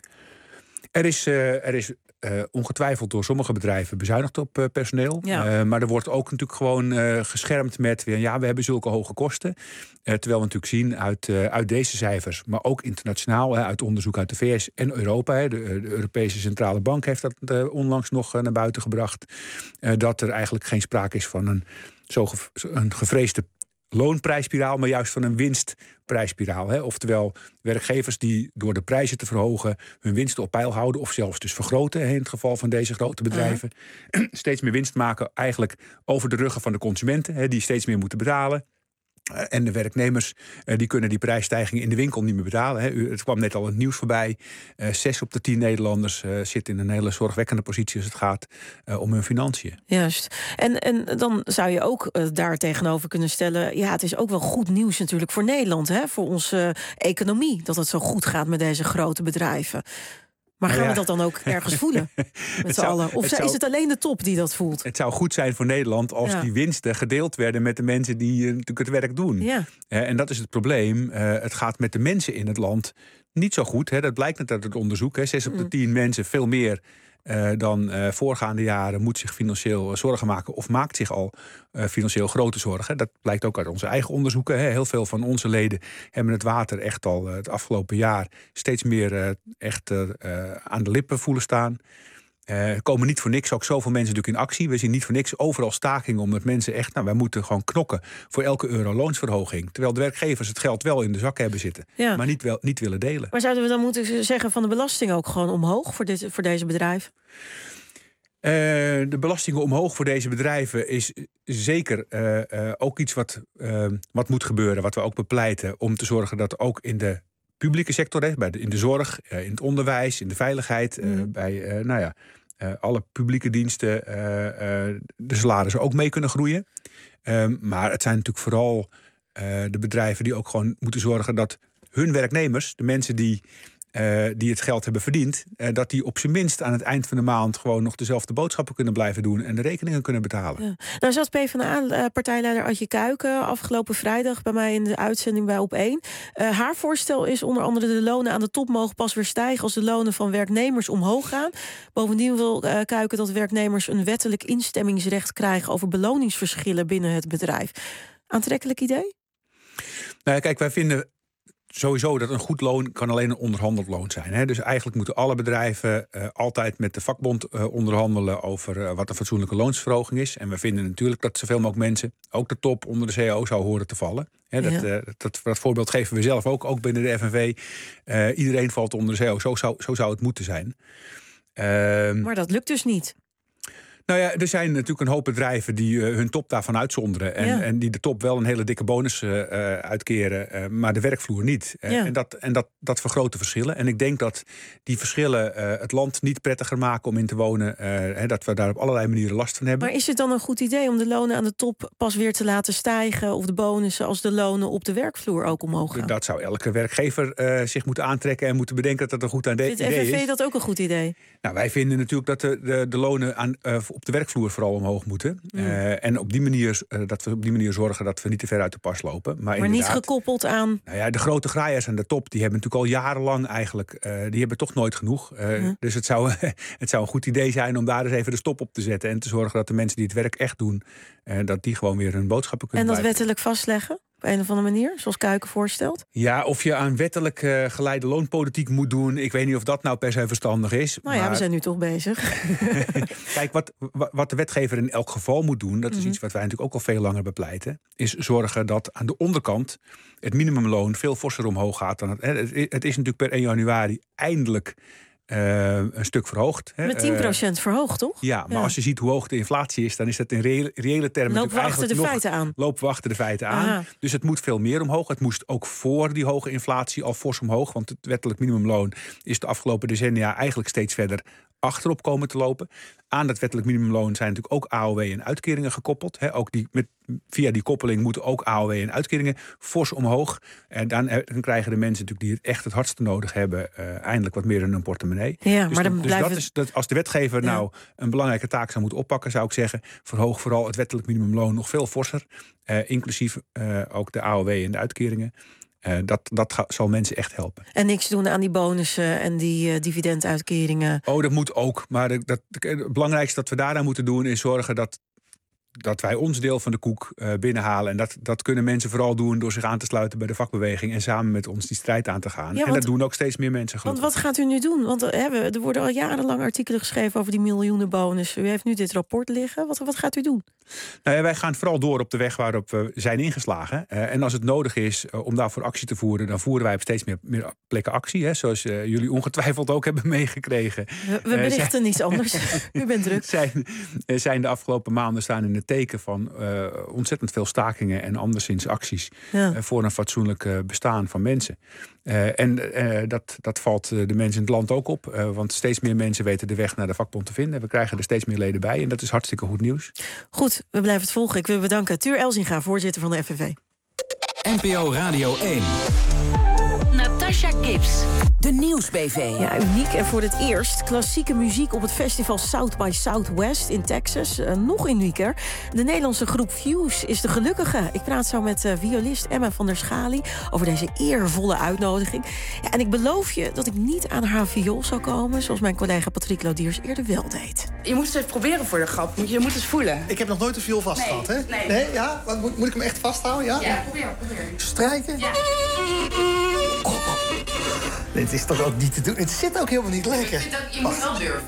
Er is, uh, er is uh, ongetwijfeld door sommige bedrijven bezuinigd op uh, personeel. Ja. Uh, maar er wordt ook natuurlijk gewoon uh, geschermd met weer, ja, we hebben zulke hoge kosten. Uh, terwijl we natuurlijk zien uit, uh, uit deze cijfers, maar ook internationaal, hè, uit onderzoek uit de V S en Europa. Hè, de, de Europese Centrale Bank heeft dat uh, onlangs nog uh, naar buiten gebracht. Uh, dat er eigenlijk geen sprake is van een, zo gev- een gevreesde loonprijsspiraal, maar juist van een winstprijsspiraal. Hè? Oftewel werkgevers die door de prijzen te verhogen hun winsten op peil houden of zelfs dus vergroten, hè, in het geval van deze grote bedrijven. Uh-huh. Steeds meer winst maken eigenlijk over de ruggen van de consumenten, hè, die steeds meer moeten betalen. Uh, en de werknemers uh, die kunnen die prijsstijging in de winkel niet meer betalen. Hè. U, het kwam net al in het nieuws voorbij. Uh, zes op de tien Nederlanders uh, zitten in een hele zorgwekkende positie als het gaat uh, om hun financiën. Juist. En, en dan zou je ook uh, daar tegenover kunnen stellen... ja, het is ook wel goed nieuws natuurlijk voor Nederland, hè, voor onze uh, economie... dat het zo goed gaat met deze grote bedrijven. Maar gaan nou ja. we dat dan ook ergens voelen met z'n allen? Of het zou, is het alleen de top die dat voelt? Het zou goed zijn voor Nederland als ja. die winsten gedeeld werden... met de mensen die uh, natuurlijk het werk doen. Ja. Uh, en dat is het probleem. Uh, het gaat met de mensen in het land niet zo goed. Hè. Dat blijkt net uit het onderzoek. Hè. Zes op de tien mensen, veel meer... Uh, dan uh, voorgaande jaren moet zich financieel uh, zorgen maken... of maakt zich al uh, financieel grote zorgen. Dat blijkt ook uit onze eigen onderzoeken. Hè. Heel veel van onze leden hebben het water echt al uh, het afgelopen jaar... steeds meer uh, echt uh, aan de lippen voelen staan. Er uh, komen niet voor niks ook zoveel mensen natuurlijk in actie. We zien niet voor niks overal stakingen... omdat mensen echt, nou, wij moeten gewoon knokken... voor elke euro loonsverhoging. Terwijl de werkgevers het geld wel in de zak hebben zitten... Ja. maar niet, wel, niet willen delen. Maar zouden we dan moeten zeggen van de belasting ook gewoon omhoog... voor, dit, voor deze bedrijven? Uh, de belastingen omhoog voor deze bedrijven is zeker uh, uh, ook iets wat, uh, wat moet gebeuren... wat we ook bepleiten om te zorgen dat ook in de publieke sector... Hè, bij de, in de zorg, uh, in het onderwijs, in de veiligheid... Uh, mm. bij uh, nou ja, uh, alle publieke diensten uh, uh, de salarissen ook mee kunnen groeien. Uh, maar het zijn natuurlijk vooral uh, de bedrijven die ook gewoon moeten zorgen... dat hun werknemers, de mensen die... Uh, die het geld hebben verdiend... Uh, dat die op zijn minst aan het eind van de maand... gewoon nog dezelfde boodschappen kunnen blijven doen... en de rekeningen kunnen betalen. Ja. Nou zat PvdA-partijleider Adje Kuiken afgelopen vrijdag... bij mij in de uitzending bij Op één. Uh, haar voorstel is onder andere de lonen aan de top... mogen pas weer stijgen als de lonen van werknemers omhoog gaan. Bovendien wil uh, Kuiken dat werknemers... een wettelijk instemmingsrecht krijgen... over beloningsverschillen binnen het bedrijf. Aantrekkelijk idee? Nou ja, kijk, wij vinden... Sowieso dat een goed loon kan alleen een onderhandeld loon zijn. Hè? Dus eigenlijk moeten alle bedrijven uh, altijd met de vakbond uh, onderhandelen... over uh, wat een fatsoenlijke loonsverhoging is. En we vinden natuurlijk dat zoveel mogelijk mensen... ook de top onder de C A O zou horen te vallen. Hè? Dat, ja. uh, dat, dat voorbeeld geven we zelf ook, ook binnen de F N V. Uh, iedereen valt onder de C A O, zo zou, zo zou het moeten zijn. Uh, maar dat lukt dus niet. Nou ja, er zijn natuurlijk een hoop bedrijven die uh, hun top daarvan uitzonderen. En, ja. en die de top wel een hele dikke bonus uh, uitkeren, uh, maar de werkvloer niet. Uh, ja. En, dat, en dat, dat vergroot de verschillen. En ik denk dat die verschillen uh, het land niet prettiger maken om in te wonen. Uh, hè, dat we daar op allerlei manieren last van hebben. Maar is het dan een goed idee om de lonen aan de top pas weer te laten stijgen... of de bonussen als de lonen op de werkvloer ook omhoog gaan? Dat zou elke werkgever uh, zich moeten aantrekken en moeten bedenken dat dat een goed idee is. Vindt F N V dat ook een goed idee? Nou, wij vinden natuurlijk dat de, de, de lonen aan... Uh, op de werkvloer vooral omhoog moeten. Mm. Uh, en op die manier, uh, dat we op die manier zorgen dat we niet te ver uit de pas lopen. Maar, maar niet gekoppeld aan... Nou ja, de grote graaiers aan de top, die hebben natuurlijk al jarenlang eigenlijk... Uh, die hebben toch nooit genoeg. Uh, mm. Dus het zou, het zou een goed idee zijn om daar eens even de stop op te zetten... en te zorgen dat de mensen die het werk echt doen... Uh, dat die gewoon weer hun boodschappen kunnen En dat blijven. wettelijk vastleggen? Op een of andere manier, zoals Kuiken voorstelt? Ja, of je aan wettelijk uh, geleide loonpolitiek moet doen... ik weet niet of dat nou per se verstandig is. Nou ja, maar... we zijn nu toch bezig. Kijk, wat, wat de wetgever in elk geval moet doen... dat is mm-hmm. iets wat wij natuurlijk ook al veel langer bepleiten... is zorgen dat aan de onderkant het minimumloon veel forser omhoog gaat. Dan het, het, het is natuurlijk per één januari eindelijk... Uh, een stuk verhoogd. Hè. Met tien procent uh, verhoogd, toch? Ja, maar ja. als je ziet hoe hoog de inflatie is... dan is dat in reële, reële termen... Lopen we achter de nog, feiten aan. Lopen we achter de feiten aan. Aha. Dus het moet veel meer omhoog. Het moest ook voor die hoge inflatie al fors omhoog. Want het wettelijk minimumloon is de afgelopen decennia... eigenlijk steeds verder achterop komen te lopen. Aan dat wettelijk minimumloon zijn natuurlijk ook A O W en uitkeringen gekoppeld. He, ook die, met, via die koppeling moeten ook A O W en uitkeringen fors omhoog. En dan, dan krijgen de mensen natuurlijk die het echt het hardste nodig hebben... Uh, eindelijk wat meer in hun portemonnee. Ja, dus maar dan dus blijven... dat is, dat, als de wetgever ja. nou een belangrijke taak zou moeten oppakken... zou ik zeggen, verhoog vooral het wettelijk minimumloon nog veel forser. Uh, inclusief uh, ook de A O W en de uitkeringen. Uh, dat, dat ga, zal mensen echt helpen. En niks doen aan die bonussen en die uh, dividenduitkeringen? Oh, dat moet ook. Maar de, dat, het belangrijkste dat we daaraan moeten doen... is zorgen dat, dat wij ons deel van de koek uh, binnenhalen. En dat, dat kunnen mensen vooral doen door zich aan te sluiten bij de vakbeweging... en samen met ons die strijd aan te gaan. Ja, want, en dat doen ook steeds meer mensen. Want wat gaat u nu doen? Want uh, er worden al jarenlang artikelen geschreven... over die miljoenenbonus. U heeft nu dit rapport liggen. Wat, wat gaat u doen? Nou ja, wij gaan vooral door op de weg waarop we zijn ingeslagen. Uh, en als het nodig is uh, om daarvoor actie te voeren... dan voeren wij op steeds meer, meer plekken actie. Hè, zoals uh, jullie ongetwijfeld ook hebben meegekregen. We, we berichten uh, zijn, niets anders. U bent druk. Zijn, zijn de afgelopen maanden staan in het een teken van uh, ontzettend veel stakingen en anderszins acties Ja. uh, voor een fatsoenlijk uh, bestaan van mensen. Uh, en uh, dat, dat valt uh, de mensen in het land ook op. Uh, want steeds meer mensen weten de weg naar de vakbond te vinden. We krijgen er steeds meer leden bij en dat is hartstikke goed nieuws. Goed, we blijven het volgen. Ik wil bedanken Tuur Elzinga, voorzitter van de F N V. N P O Radio één. Natasha Gibbs, de Nieuws-B V. Ja, uniek en voor het eerst klassieke muziek op het festival South by Southwest in Texas. Uh, nog unieker. De Nederlandse groep Fuse is de gelukkige. Ik praat zo met uh, violist Emma van der Schali over deze eervolle uitnodiging. Ja, en ik beloof je dat ik niet aan haar viool zal komen, zoals mijn collega Patrick Lodiers eerder wel deed. Je moet het eens proberen voor de grap. Je moet het voelen. Ik heb nog nooit een viool vastgehad, nee, hè? Nee. Nee, ja? Wat, moet, moet ik hem echt vasthouden, ja? Ja, probeer, probeer. Strijken? Ja. Oh. Dit is toch ook niet te doen? Het zit ook helemaal niet lekker. Dat, je moet wel durven.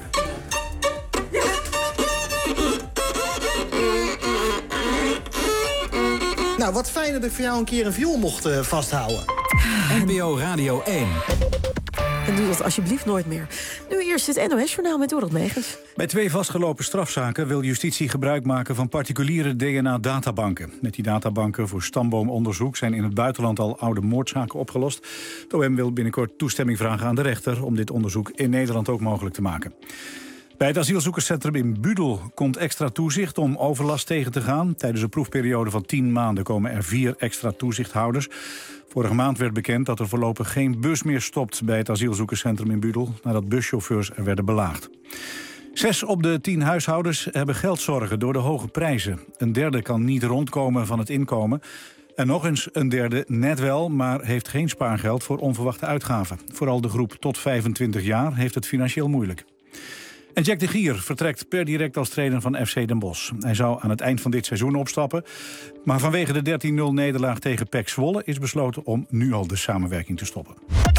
Nou, wat fijn dat ik voor jou een keer een viool mocht uh, vasthouden. N P O Radio één. En doe dat alsjeblieft nooit meer. Nu eerst het N O S-journaal met Dorot Megens. Bij twee vastgelopen strafzaken wil justitie gebruik maken van particuliere D N A-databanken. Met die databanken voor stamboomonderzoek zijn in het buitenland al oude moordzaken opgelost. Het O M wil binnenkort toestemming vragen aan de rechter om dit onderzoek in Nederland ook mogelijk te maken. Bij het asielzoekerscentrum in Budel komt extra toezicht om overlast tegen te gaan. Tijdens een proefperiode van tien maanden komen er vier extra toezichthouders. Vorige maand werd bekend dat er voorlopig geen bus meer stopt bij het asielzoekerscentrum in Budel, nadat buschauffeurs er werden belaagd. Zes op de tien huishoudens hebben geldzorgen door de hoge prijzen. Een derde kan niet rondkomen van het inkomen. En nog eens een derde net wel, maar heeft geen spaargeld voor onverwachte uitgaven. Vooral de groep tot vijfentwintig jaar heeft het financieel moeilijk. En Jack de Gier vertrekt per direct als trainer van F C Den Bosch. Hij zou aan het eind van dit seizoen opstappen. Maar vanwege de dertien nul nederlaag tegen P E C Zwolle is besloten om nu al de samenwerking te stoppen.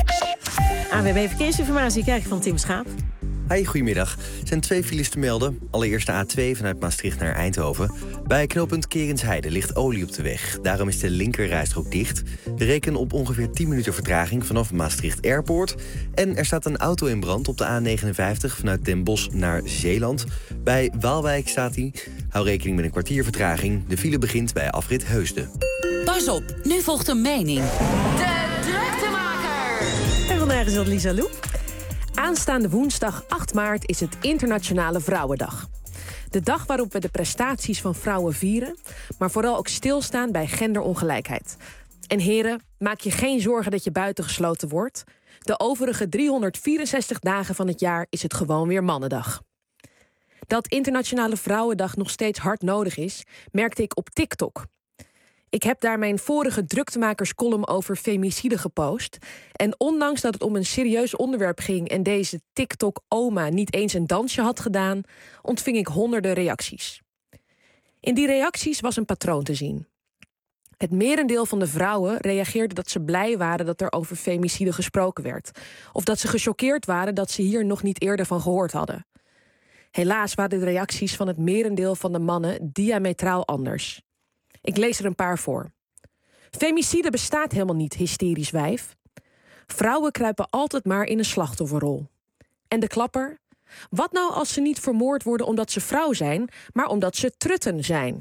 A W B Verkeersinformatie krijg je van Tim Schaap. Hi, goedemiddag. Er zijn twee files te melden. Allereerst de A twee vanuit Maastricht naar Eindhoven. Bij knooppunt Kerensheide ligt olie op de weg. Daarom is de linkerrijstrook dicht. Reken op ongeveer tien minuten vertraging vanaf Maastricht Airport. En er staat een auto in brand op de A negenenvijftig vanuit Den Bosch naar Zeeland. Bij Waalwijk staat hij. Hou rekening met een kwartier vertraging. De file begint bij afrit Heusden. Pas op, nu volgt een mening. De druktemaker. En vandaag is dat Lisa Lou. Aanstaande woensdag acht maart is het Internationale Vrouwendag. De dag waarop we de prestaties van vrouwen vieren, maar vooral ook stilstaan bij genderongelijkheid. En heren, maak je geen zorgen dat je buitengesloten wordt. De overige driehonderdvierenzestig dagen van het jaar is het gewoon weer Mannendag. Dat Internationale Vrouwendag nog steeds hard nodig is, merkte ik op TikTok. Ik heb daar mijn vorige druktemakerscolumn over femicide gepost. En ondanks dat het om een serieus onderwerp ging en deze TikTok-oma niet eens een dansje had gedaan, ontving ik honderden reacties. In die reacties was een patroon te zien. Het merendeel van de vrouwen reageerde dat ze blij waren dat er over femicide gesproken werd. Of dat ze gechoqueerd waren dat ze hier nog niet eerder van gehoord hadden. Helaas waren de reacties van het merendeel van de mannen diametraal anders. Ik lees er een paar voor. Femicide bestaat helemaal niet, hysterisch wijf. Vrouwen kruipen altijd maar in een slachtofferrol. En de klapper? Wat nou als ze niet vermoord worden omdat ze vrouw zijn, maar omdat ze trutten zijn?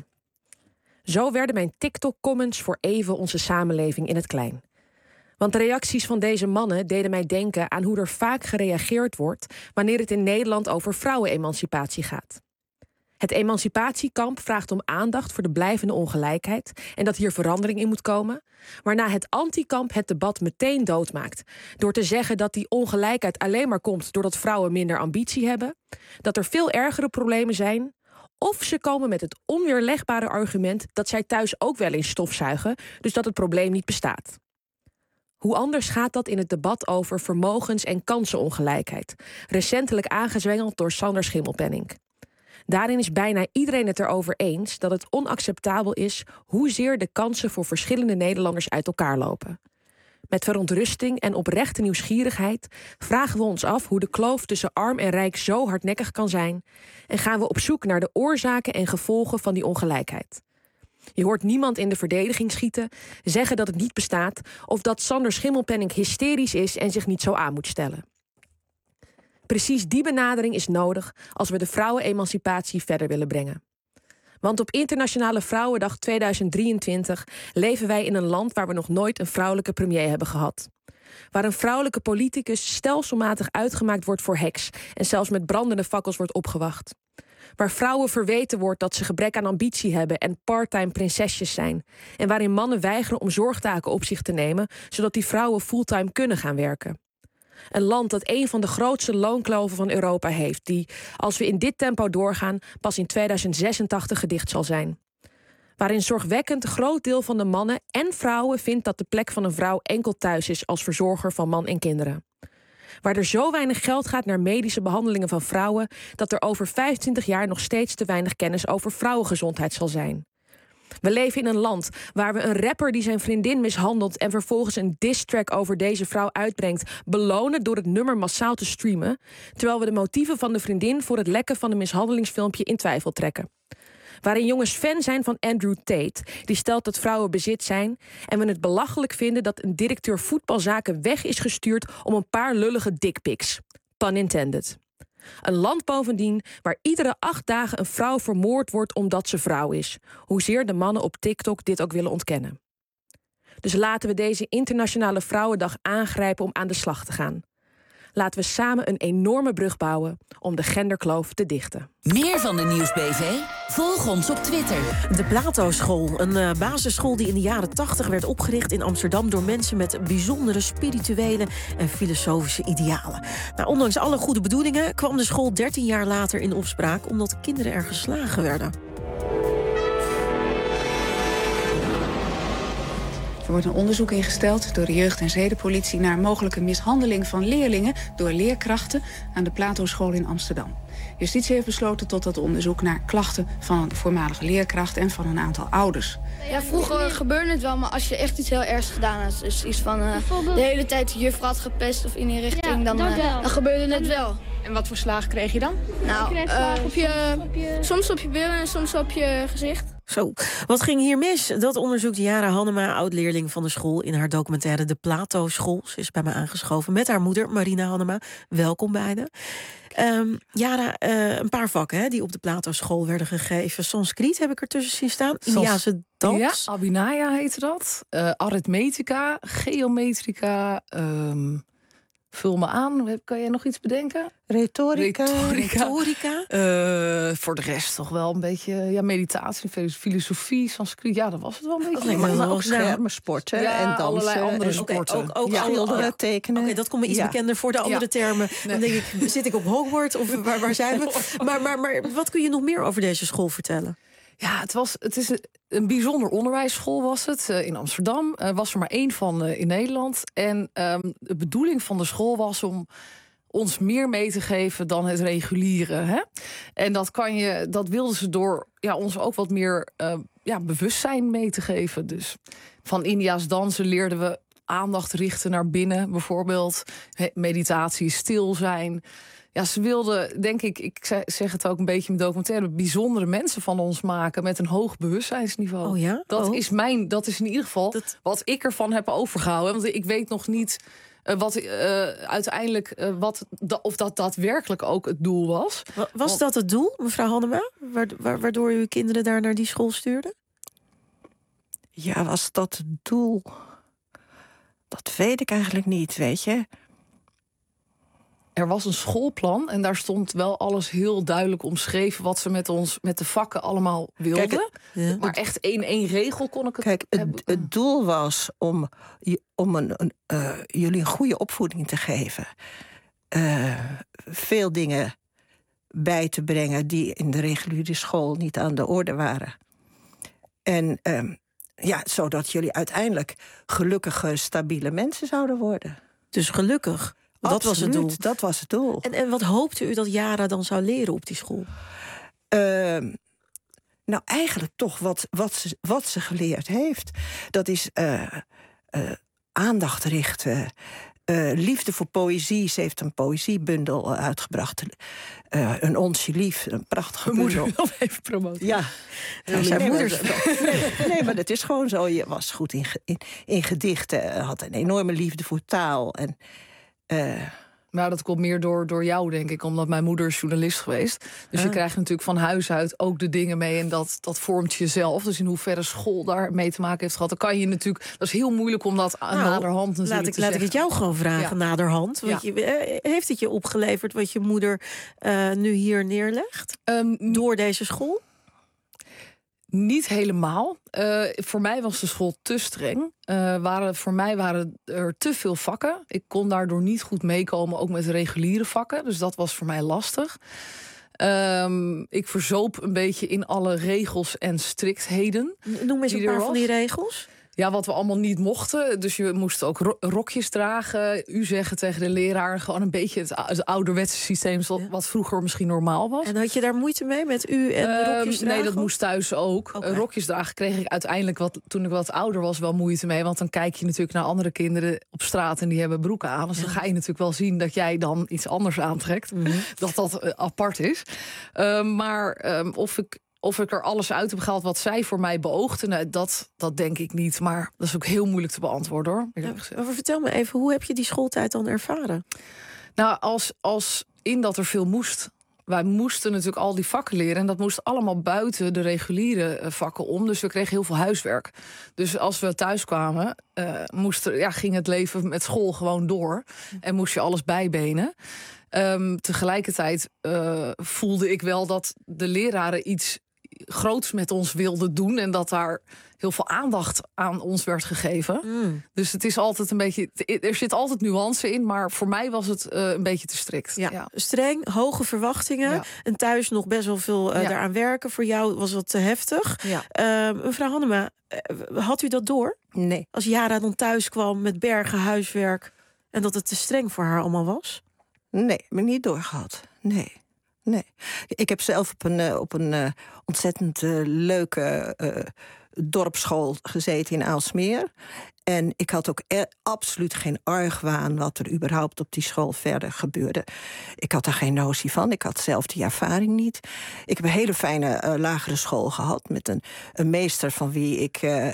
Zo werden mijn TikTok-comments voor even onze samenleving in het klein. Want de reacties van deze mannen deden mij denken aan hoe er vaak gereageerd wordt wanneer het in Nederland over vrouwenemancipatie gaat. Het emancipatiekamp vraagt om aandacht voor de blijvende ongelijkheid en dat hier verandering in moet komen, waarna het antikamp het debat meteen doodmaakt door te zeggen dat die ongelijkheid alleen maar komt doordat vrouwen minder ambitie hebben, dat er veel ergere problemen zijn, of ze komen met het onweerlegbare argument dat zij thuis ook wel eens stofzuigen, dus dat het probleem niet bestaat. Hoe anders gaat dat in het debat over vermogens- en kansenongelijkheid, recentelijk aangezwengeld door Sander Schimmelpenninck. Daarin is bijna iedereen het erover eens dat het onacceptabel is hoezeer de kansen voor verschillende Nederlanders uit elkaar lopen. Met verontrusting en oprechte nieuwsgierigheid vragen we ons af hoe de kloof tussen arm en rijk zo hardnekkig kan zijn en gaan we op zoek naar de oorzaken en gevolgen van die ongelijkheid. Je hoort niemand in de verdediging schieten, zeggen dat het niet bestaat of dat Sander Schimmelpenninck hysterisch is en zich niet zo aan moet stellen. Precies die benadering is nodig als we de vrouwenemancipatie verder willen brengen. Want op Internationale Vrouwendag tweeduizend drieëntwintig leven wij in een land waar we nog nooit een vrouwelijke premier hebben gehad. Waar een vrouwelijke politicus stelselmatig uitgemaakt wordt voor heks en zelfs met brandende fakkels wordt opgewacht. Waar vrouwen verweten wordt dat ze gebrek aan ambitie hebben en part-time prinsesjes zijn. En waarin mannen weigeren om zorgtaken op zich te nemen, zodat die vrouwen fulltime kunnen gaan werken. Een land dat een van de grootste loonkloven van Europa heeft, die, als we in dit tempo doorgaan, pas in tweeduizend zesentachtig gedicht zal zijn. Waarin zorgwekkend een groot deel van de mannen en vrouwen vindt dat de plek van een vrouw enkel thuis is als verzorger van man en kinderen. Waar er zo weinig geld gaat naar medische behandelingen van vrouwen, dat er over vijfentwintig jaar nog steeds te weinig kennis over vrouwengezondheid zal zijn. We leven in een land waar we een rapper die zijn vriendin mishandelt en vervolgens een diss-track over deze vrouw uitbrengt, belonen door het nummer massaal te streamen, terwijl we de motieven van de vriendin voor het lekken van een mishandelingsfilmpje in twijfel trekken. Waarin jongens fan zijn van Andrew Tate, die stelt dat vrouwen bezit zijn, en we het belachelijk vinden dat een directeur voetbalzaken weg is gestuurd om een paar lullige dickpics. Pun intended. Een land bovendien waar iedere acht dagen een vrouw vermoord wordt omdat ze vrouw is. Hoezeer de mannen op TikTok dit ook willen ontkennen. Dus laten we deze Internationale Vrouwendag aangrijpen om aan de slag te gaan. Laten we samen een enorme brug bouwen om de genderkloof te dichten. Meer van de Nieuwsbv? Volg ons op Twitter. De Plato School, een uh, basisschool die in de jaren tachtig werd opgericht in Amsterdam door mensen met bijzondere spirituele en filosofische idealen. Nou, ondanks alle goede bedoelingen kwam de school dertien jaar later in opspraak omdat kinderen er geslagen werden. Er wordt een onderzoek ingesteld door de jeugd- en zedenpolitie naar mogelijke mishandeling van leerlingen door leerkrachten aan de Plato-school in Amsterdam. Justitie heeft besloten tot dat onderzoek naar klachten van een voormalige leerkracht en van een aantal ouders. Ja, vroeger gebeurde het wel, maar als je echt iets heel ergs gedaan had, dus iets van uh, de hele tijd de juffrouw had gepest of in die richting, ja, dan, uh, dan gebeurde het wel. En wat voor slagen kreeg je dan? Nou, uh, op je, op je, soms op je billen en soms op je gezicht. Zo, wat ging hier mis? Dat onderzoekt Jara Hannema, oud-leerling van de school, in haar documentaire De Plato School. Ze is bij me aangeschoven met haar moeder, Marina Hannema. Welkom beiden. Um, Jara, uh, een paar vakken hè, die op de Plato School werden gegeven. Sanskriet heb ik ertussen zien staan. Indiase dans. Ja, Abhinaya heette dat. Uh, arithmetica, geometrica. Um, vul me aan. Kan jij nog iets bedenken? Retorica. Retorica. Retorica. Uh, voor de rest toch wel een beetje ja, meditatie, filosofie, Sanskriet. Ja, dat was het wel een beetje. Oh, maar, maar ook schermen, sporten ja, en dansen. Allerlei andere en, sporten. Okay, ook ook ja, schilderen, ja. tekenen. Oké, okay, dat komt me iets ja. bekender voor de andere ja. termen. Nee. Dan denk ik, zit ik op Hogwarts of waar, waar zijn we? Maar, maar, maar wat kun je nog meer over deze school vertellen? Ja, het, was, het is een, een bijzonder onderwijsschool was het. Uh, in Amsterdam uh, was er maar één van uh, in Nederland. En um, de bedoeling van de school was om ons meer mee te geven dan het reguliere. Hè? En dat, kan je, dat wilden ze door ja, ons ook wat meer uh, ja, bewustzijn mee te geven. Dus van India's dansen leerden we aandacht richten naar binnen. Bijvoorbeeld meditatie, stil zijn. Ja, ze wilden, denk ik, ik zeg het ook een beetje in mijn documentaire, bijzondere mensen van ons maken met een hoog bewustzijnsniveau. Oh ja? Dat oh. is mijn, dat is in ieder geval dat... wat ik ervan heb overgehouden. Want ik weet nog niet uh, wat uh, uiteindelijk uh, wat da, of dat daadwerkelijk ook het doel was. Was Want... dat het doel, mevrouw Hannema, waardoor u kinderen daar naar die school stuurde? Ja, was dat het doel? Dat weet ik eigenlijk niet, weet je. Er was een schoolplan en daar stond wel alles heel duidelijk omschreven wat ze met ons, met de vakken allemaal wilden. Kijk, het, ja. Maar echt één één regel kon ik het Kijk, het, het doel was om, om een, een, uh, jullie een goede opvoeding te geven. Uh, veel dingen bij te brengen die in de reguliere school niet aan de orde waren. En uh, ja, zodat jullie uiteindelijk gelukkige, stabiele mensen zouden worden. Dus gelukkig? Dat Absoluut, was het doel. Dat was het doel. En, en wat hoopte u dat Jara dan zou leren op die school? Uh, nou, eigenlijk toch wat, wat, ze, wat ze geleerd heeft. Dat is uh, uh, aandacht richten. Uh, liefde voor poëzie. Ze heeft een poëziebundel uitgebracht. Uh, een onsje lief, een prachtige bundel. Moeder wil even promoten. Ja. ja zijn nee, moeders. Maar, nee, nee, maar het is gewoon zo. Je was goed in, in, in gedichten. Had een enorme liefde voor taal. En... Uh, Maar dat komt meer door, door jou, denk ik. Omdat mijn moeder is journalist geweest. Dus Ah. je krijgt natuurlijk van huis uit ook de dingen mee. En dat, dat vormt jezelf. Dus in hoeverre school daar mee te maken heeft gehad. Dan kan je natuurlijk... Dat is heel moeilijk om dat aan Nou, naderhand natuurlijk laat ik, te laat ik zeggen. het jou gewoon vragen, Ja. naderhand. Want Ja. je, eh, heeft het je opgeleverd wat je moeder uh, nu hier neerlegt? Um, Door deze school? Niet helemaal. Uh, voor mij was de school te streng. Uh, waren, voor mij waren er te veel vakken. Ik kon daardoor niet goed meekomen, ook met reguliere vakken. Dus dat was voor mij lastig. Um, ik verzoop een beetje in alle regels en striktheden. Noem eens een paar was. van die regels. Ja, wat we allemaal niet mochten. Dus je moest ook ro- rokjes dragen. U zeggen tegen de leraar. Gewoon een beetje het, het ouderwetse systeem. Wat, ja. wat vroeger misschien normaal was. En had je daar moeite mee met u en um, rokjes dragen? Nee, dat moest thuis ook. Okay. Uh, rokjes dragen kreeg ik uiteindelijk, wat, toen ik wat ouder was, wel moeite mee. Want dan kijk je natuurlijk naar andere kinderen op straat. En die hebben broeken aan. Dus ja. dan ga je natuurlijk wel zien dat jij dan iets anders aantrekt. Mm-hmm. Dat dat uh, apart is. Uh, maar um, of ik... Of ik er alles uit heb gehaald wat zij voor mij beoogden, nou, dat, dat denk ik niet. Maar dat is ook heel moeilijk te beantwoorden, hoor. Ja, maar vertel me even, hoe heb je die schooltijd dan ervaren? Nou, als, als in dat er veel moest. Wij moesten natuurlijk al die vakken leren. En dat moest allemaal buiten de reguliere vakken om. Dus we kregen heel veel huiswerk. Dus als we thuis kwamen, uh, moest er, ja, ging het leven met school gewoon door. En moest je alles bijbenen. Um, tegelijkertijd uh, voelde ik wel dat de leraren iets groots met ons wilden doen. En dat daar heel veel aandacht aan ons werd gegeven. Mm. Dus het is altijd een beetje... Er zit altijd nuance in, maar voor mij was het uh, een beetje te strikt. Ja, ja. Streng, hoge verwachtingen. Ja. En thuis nog best wel veel uh, ja. daaraan werken. Voor jou was dat te heftig. Ja. Uh, mevrouw Hannema, uh, had u dat door? Nee. Als Jara dan thuis kwam met bergen huiswerk en dat het te streng voor haar allemaal was? Nee, me niet doorgehad. Nee. Nee. Ik heb zelf op een, uh, op een uh, ontzettend uh, leuke uh, dorpsschool gezeten in Aalsmeer. En ik had ook er, absoluut geen argwaan wat er überhaupt op die school verder gebeurde. Ik had daar geen notie van. Ik had zelf die ervaring niet. Ik heb een hele fijne uh, lagere school gehad met een, een meester van wie ik uh,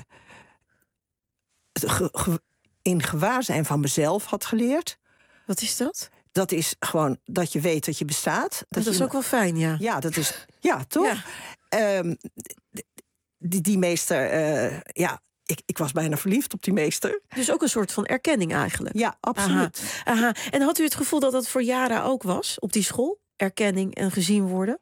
ge, ge, in gewaarzijn van mezelf had geleerd. Wat is dat? Dat is gewoon dat je weet dat je bestaat. Dat, dat is je, ook wel fijn, ja. Ja, dat is, ja toch? Ja. Um, die, die meester, uh, ja, ik, ik was bijna verliefd op die meester. Dus ook een soort van erkenning eigenlijk? Ja, absoluut. Aha. Aha. En had u het gevoel dat dat voor Jara ook was, op die school? Erkenning en gezien worden?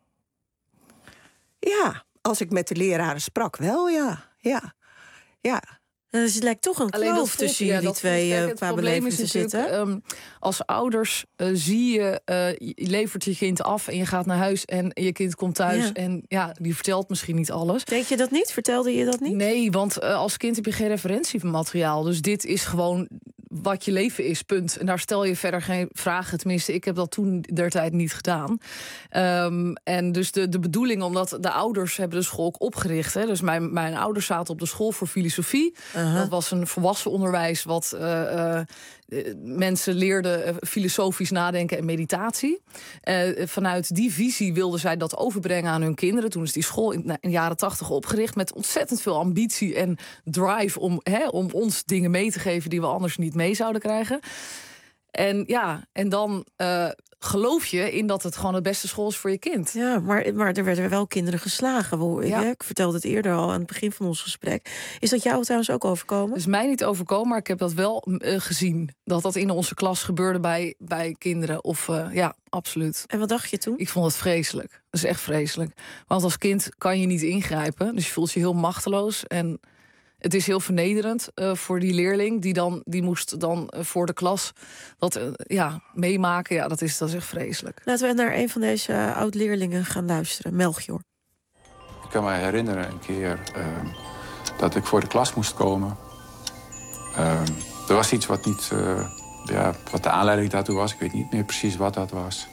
Ja, als ik met de leraren sprak, wel, ja. Ja, ja. Dus het lijkt toch een kloof tussen ja, jullie twee uh, qua beleving te zitten. Um, als ouders uh, zie je, uh, je levert je kind af en je gaat naar huis en je kind komt thuis ja. en ja, die vertelt misschien niet alles. Denk je dat niet? Vertelde je dat niet? Nee, want uh, als kind heb je geen referentiemateriaal. Dus dit is gewoon wat je leven is, punt. En daar stel je verder geen vragen. Tenminste, ik heb dat toen der tijd niet gedaan. Um, en dus de, de bedoeling, omdat de ouders hebben de school ook opgericht. Hè, dus mijn, mijn ouders zaten op de school voor filosofie. Uh-huh. Dat was een volwassen onderwijs wat uh, uh, mensen leerden uh, filosofisch nadenken en meditatie. Uh, vanuit die visie wilden zij dat overbrengen aan hun kinderen. Toen is die school in, in de jaren tachtig opgericht met ontzettend veel ambitie en drive om, hè, om ons dingen mee te geven die we anders niet mee zouden krijgen. En ja, en dan uh, geloof je in dat het gewoon het beste school is voor je kind. Ja, maar, maar er werden wel kinderen geslagen. Ik, ja. ik vertelde het eerder al aan het begin van ons gesprek. Is dat jou trouwens ook overkomen? Het is mij niet overkomen, maar ik heb dat wel uh, gezien. Dat dat in onze klas gebeurde bij, bij kinderen. Of uh, ja, absoluut. En wat dacht je toen? Ik vond het vreselijk. Dat is echt vreselijk. Want als kind kan je niet ingrijpen. Dus je voelt je heel machteloos. En het is heel vernederend uh, voor die leerling. Die, dan, die moest dan uh, voor de klas dat uh, ja, meemaken. Ja, dat is, dat is echt vreselijk. Laten we naar een van deze uh, oud-leerlingen gaan luisteren. Melchior. Ik kan me herinneren een keer uh, dat ik voor de klas moest komen. Uh, er was iets wat niet, uh, ja, wat de aanleiding daartoe was. Ik weet niet meer precies wat dat was.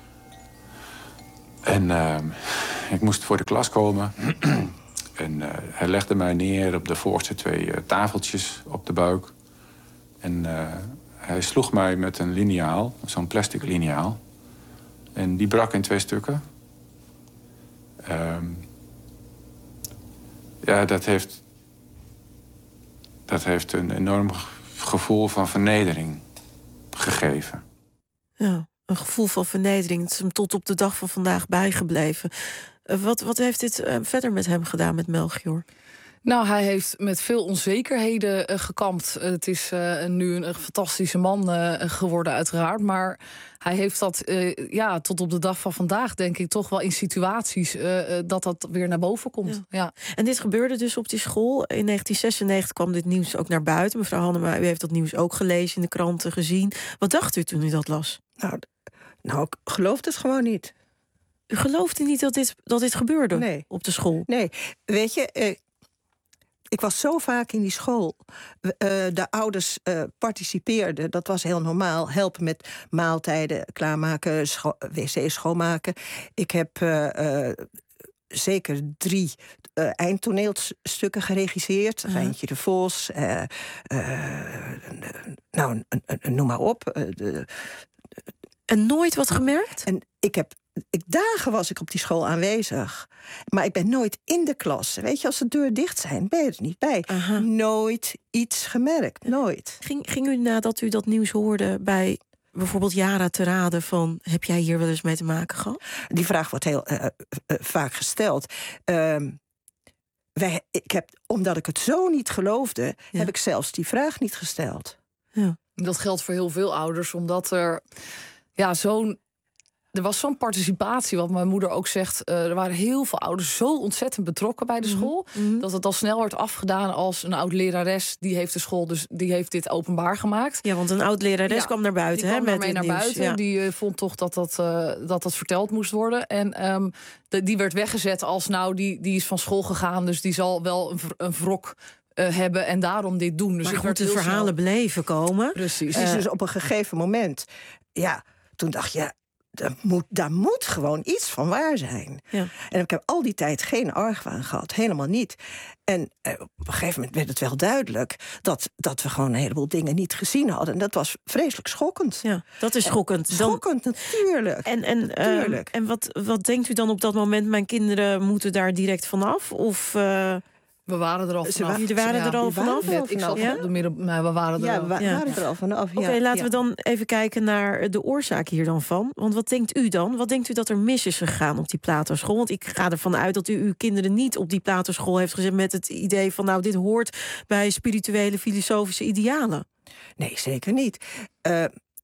En uh, ik moest voor de klas komen. En uh, hij legde mij neer op de voorste twee uh, tafeltjes op de buik. En uh, hij sloeg mij met een liniaal, zo'n plastic liniaal. En die brak in twee stukken. Um, ja, dat heeft... Dat heeft een enorm gevoel van vernedering gegeven. Ja, een gevoel van vernedering. Het is hem tot op de dag van vandaag bijgebleven. Uh, wat, wat heeft dit uh, verder met hem gedaan, met Melchior? Nou, hij heeft met veel onzekerheden uh, gekampt. Uh, het is uh, nu een, een fantastische man uh, geworden, uiteraard. Maar hij heeft dat uh, ja, tot op de dag van vandaag, denk ik, toch wel in situaties uh, uh, dat dat weer naar boven komt. Ja. Ja. En dit gebeurde dus op die school. In negentien zesennegentig kwam dit nieuws ook naar buiten. Mevrouw Hannema, u heeft dat nieuws ook gelezen, in de kranten gezien. Wat dacht u toen u dat las? Nou, nou ik geloofde het gewoon niet. U geloofde niet dat dit, dat dit gebeurde nee. op de school? Nee, weet je... Uh, Ik was zo vaak in die school. Uh, de ouders uh, participeerden, dat was heel normaal. Helpen met maaltijden, klaarmaken, scho- wc's schoonmaken. Ik heb uh, uh, zeker drie uh, eindtoneelstukken geregisseerd. Uh-huh. Rijntje de Vos, uh, uh, nou, noem maar op. Uh, de, en nooit wat gemerkt? En ik heb... Ik, dagen was ik op die school aanwezig. Maar ik ben nooit in de klas. Weet je, als de deuren dicht zijn, ben je er niet bij. Aha. Nooit iets gemerkt, nooit. Ging, ging u nadat u dat nieuws hoorde bij bijvoorbeeld Yara te raden van... heb jij hier wel eens mee te maken gehad? Die vraag wordt heel uh, uh, vaak gesteld. Uh, wij, ik heb, omdat ik het zo niet geloofde, ja. heb ik zelfs die vraag niet gesteld. Ja. Dat geldt voor heel veel ouders, omdat er ja, zo'n... Er was zo'n participatie, wat mijn moeder ook zegt. Uh, er waren heel veel ouders zo ontzettend betrokken bij de school... Mm-hmm. dat het al snel werd afgedaan als een oud-lerares... die heeft de school, dus die heeft dit openbaar gemaakt. Ja, want een oud-lerares ja, kwam naar buiten. Die hè, kwam met mee naar nieuws. buiten. Ja. Die uh, vond toch dat dat, uh, dat dat verteld moest worden. En um, de, die werd weggezet als, nou, die, die is van school gegaan... dus die zal wel een, een wrok... Uh, hebben en daarom dit doen. Dus maar goed, de verhalen snel... bleven komen. Precies. Uh, dus op een gegeven moment... ja, toen dacht je... Daar moet, daar moet gewoon iets van waar zijn. Ja. En ik heb al die tijd geen argwaan gehad. Helemaal niet. En eh, op een gegeven moment werd het wel duidelijk... Dat, dat we gewoon een heleboel dingen niet gezien hadden. En dat was vreselijk schokkend. Ja, dat is schokkend. En, schokkend, dan... natuurlijk. En, en, natuurlijk. Uh, en wat, wat denkt u dan op dat moment... mijn kinderen moeten daar direct vanaf? Of... Uh... We waren er al vanaf. Jullie waren ja, er al vanaf? Waren er ik zat ja? op de midden, maar we waren er, ja, al. we ja. waren er al vanaf. Oké, okay, ja. laten ja. we dan even kijken naar de oorzaak hier dan van. Want wat denkt u dan? Wat denkt u dat er mis is gegaan op die Platoschool? Want ik ga ervan uit dat u uw kinderen niet op die Platoschool heeft gezet... met het idee van, nou, dit hoort bij spirituele, filosofische idealen. Nee, zeker niet. Uh,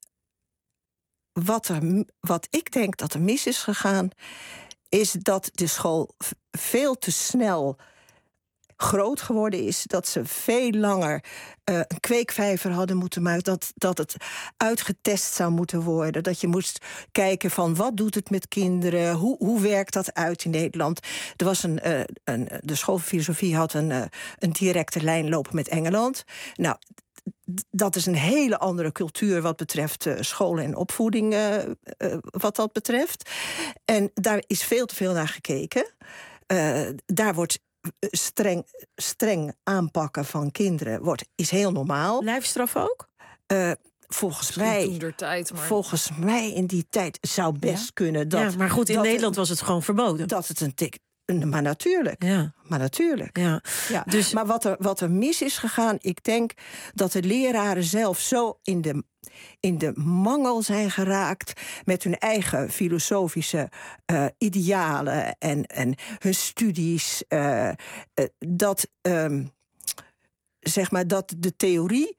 wat, er, wat ik denk dat er mis is gegaan... is dat de school veel te snel... groot geworden is, dat ze veel langer uh, een kweekvijver hadden moeten maken, dat, dat het uitgetest zou moeten worden, dat je moest kijken van wat doet het met kinderen, hoe, hoe werkt dat uit in Nederland. Er was een, uh, een de school van filosofie had een, uh, een directe lijn lopen met Engeland. Nou, dat is een hele andere cultuur wat betreft uh, scholen en opvoeding, uh, uh, wat dat betreft. En daar is veel te veel naar gekeken. Uh, daar wordt Streng, streng aanpakken van kinderen wordt, is heel normaal. Lijfstraf ook? Uh, volgens mij, tijd, maar... volgens mij in die tijd zou best ja? kunnen. Dat, ja, maar goed, in Nederland het, was het gewoon verboden. Dat het een tik. Maar natuurlijk. Ja. Maar natuurlijk. Ja. Ja. Dus... Maar wat er, wat er mis is gegaan, ik denk dat de leraren zelf zo in de, in de mangel zijn geraakt met hun eigen filosofische uh, idealen en, en hun studies. Uh, uh, dat, um, zeg maar, dat de theorie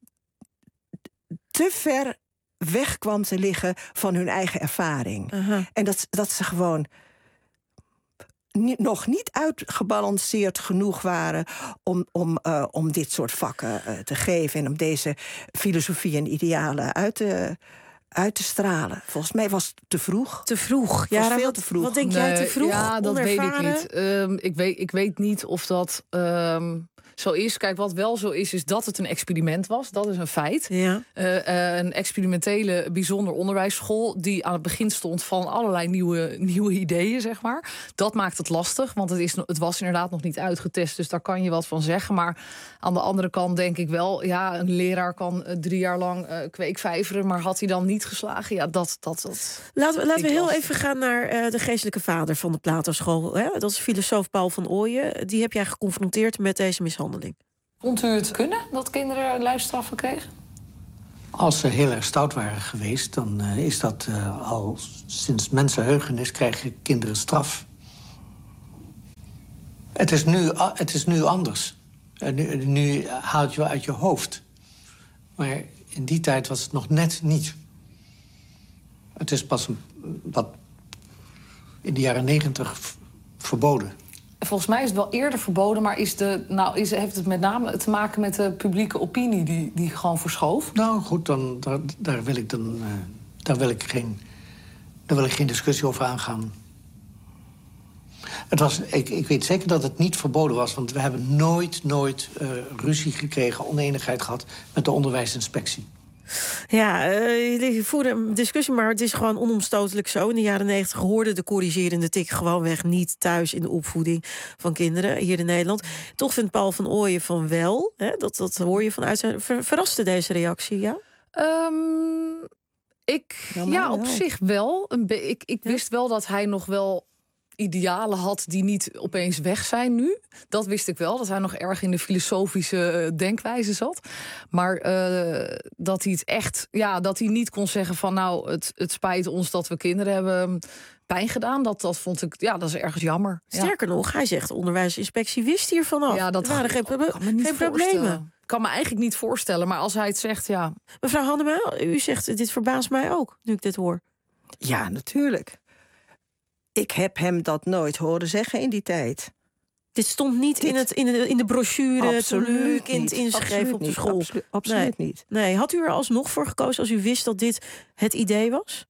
te ver weg kwam te liggen van hun eigen ervaring. Uh-huh. En dat, dat ze gewoon... Niet, nog niet uitgebalanceerd genoeg waren om, om, uh, om dit soort vakken uh, te geven en om deze filosofie en idealen uit te, uit te stralen. Volgens mij was het te vroeg. Te vroeg. Ja, veel wat, te vroeg. Wat denk nee, jij te vroeg? Ja, dat onervaren? weet ik niet. Um, ik, weet, ik weet niet of dat um, zo is. Kijk, wat wel zo is, is dat het een experiment was. Dat is een feit. Ja. Uh, uh, een experimentele, bijzonder onderwijsschool die aan het begin stond van allerlei nieuwe, nieuwe ideeën, zeg maar. Dat maakt het lastig, want het, is, het was inderdaad nog niet uitgetest, dus daar kan je wat van zeggen. Maar aan de andere kant denk ik wel, ja, een leraar kan uh, drie jaar lang uh, kweekvijveren, maar had hij dan niet geslagen? Ja, dat... dat, dat laten we, laten we heel lastig. even gaan naar uh, de geestelijke vader van de Platoschool. Hè? Dat is filosoof Paul van Ooyen. Die heb jij geconfronteerd met deze mishandeling. Vond u het kunnen dat kinderen lijfstraffen kregen? Als ze heel erg stout waren geweest, dan uh, is dat uh, al sinds mensenheugenis krijgen kinderen straf. Het is nu, uh, het is nu anders. Uh, nu, nu haal je wel uit je hoofd. Maar in die tijd was het nog net niet. Het is pas een, wat in de jaren negentig verboden. Volgens mij is het wel eerder verboden, maar is de, nou, is, heeft het met name te maken met de publieke opinie die, die gewoon verschoof? Nou goed, dan, daar, daar, wil ik dan, uh, daar, wil ik geen, daar wil ik geen discussie over aangaan. Het was, ik, ik weet zeker dat het niet verboden was, want we hebben nooit, nooit uh, ruzie gekregen, oneenigheid gehad met de onderwijsinspectie. Ja, uh, jullie voeren een discussie, maar het is gewoon onomstotelijk zo. In de jaren negentig hoorde de corrigerende tik gewoonweg niet thuis in de opvoeding van kinderen hier in Nederland. Toch vindt Paul van Ooyen van wel. Hè? Dat, dat hoor je vanuit zijn. Ver, verraste deze reactie, ja? Um, ik, ja, ja, op zich wel. Een be- ik ik ja. wist wel dat hij nog wel idealen had die niet opeens weg zijn nu. Dat wist ik wel, dat hij nog erg in de filosofische denkwijze zat. Maar uh, dat hij het echt, ja, dat hij niet kon zeggen van nou, het, het spijt ons dat we kinderen hebben pijn gedaan. Dat, dat vond ik, ja, dat is ergens jammer. Sterker ja. nog, hij zegt de onderwijsinspectie wist hiervan af. Ja, dat waren geen, proble- geen problemen. Ik kan me eigenlijk niet voorstellen, maar als hij het zegt, ja. Mevrouw Hannema, u zegt, dit verbaast mij ook, nu ik dit hoor. Ja, natuurlijk. Ik heb hem dat nooit horen zeggen in die tijd. Dit stond niet dit... in, het, in, de, in de brochure absoluut toen u kind inschreef op de school. Absoluut, absoluut nee. niet. Nee, had u er alsnog voor gekozen als u wist dat dit het idee was?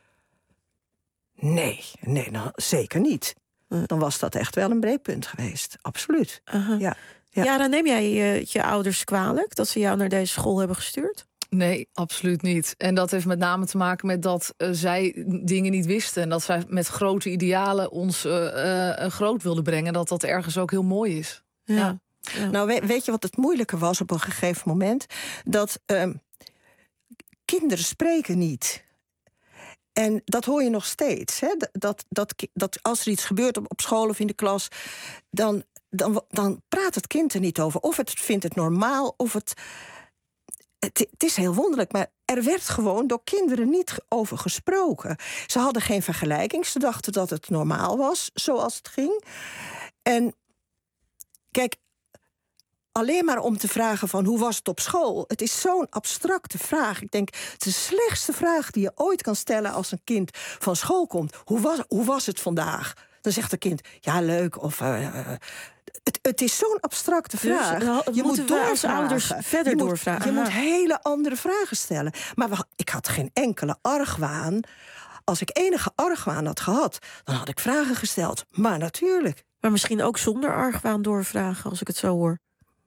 Nee, nee nou, zeker niet. Dan was dat echt wel een breekpunt geweest. Absoluut. Uh-huh. Ja, ja. Jara, neem jij je, je ouders kwalijk dat ze jou naar deze school hebben gestuurd? Nee, absoluut niet. En dat heeft met name te maken met dat uh, zij dingen niet wisten. En dat zij met grote idealen ons uh, uh, groot wilden brengen. Dat dat ergens ook heel mooi is. Ja. Ja. Ja. Nou, weet, weet je wat het moeilijke was op een gegeven moment? Dat uh, kinderen spreken niet. En dat hoor je nog steeds. Hè? Dat, dat, dat als er iets gebeurt op, op school of in de klas, dan, dan, dan praat het kind er niet over. Of het vindt het normaal, of het... Het, het is heel wonderlijk, maar er werd gewoon door kinderen niet over gesproken. Ze hadden geen vergelijking. Ze dachten dat het normaal was, zoals het ging. En kijk, alleen maar om te vragen van hoe was het op school? Het is zo'n abstracte vraag. Ik denk, het is de slechtste vraag die je ooit kan stellen als een kind van school komt. Hoe was, hoe was het vandaag? Dan zegt het kind, ja, leuk, of... Uh, Het, het is zo'n abstracte vraag. Dus, je moet door als ouders verder je doorvragen. Moet, je moet hele andere vragen stellen. Maar we, ik had geen enkele argwaan. Als ik enige argwaan had gehad, dan had ik vragen gesteld. Maar natuurlijk. Maar misschien ook zonder argwaan doorvragen, als ik het zo hoor.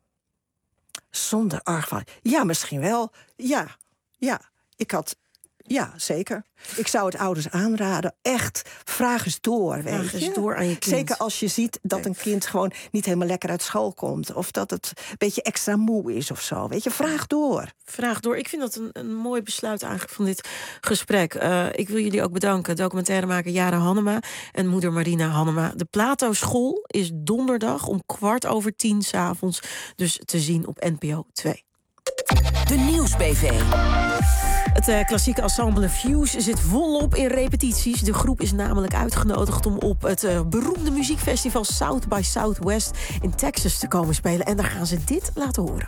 Zonder argwaan? Ja, misschien wel. Ja, ja. Ik had... Ja, zeker. Ik zou het ouders aanraden. Echt, vraag eens door. Weet vraag eens je? door aan je kind. Zeker als je ziet dat een kind gewoon niet helemaal lekker uit school komt. Of dat het een beetje extra moe is of zo. Weet je, vraag door. Vraag door. Ik vind dat een, een mooi besluit eigenlijk van dit gesprek. Uh, ik wil jullie ook bedanken. Documentairemaker Jara Hannema en moeder Marina Hannema. De Plato School is donderdag om kwart over tien 's avonds. Dus te zien op N P O twee. De Nieuwsbv. Het uh, klassieke ensemble Fuse zit volop in repetities. De groep is namelijk uitgenodigd om op het uh, beroemde muziekfestival South by Southwest in Texas te komen spelen. En daar gaan ze dit laten horen.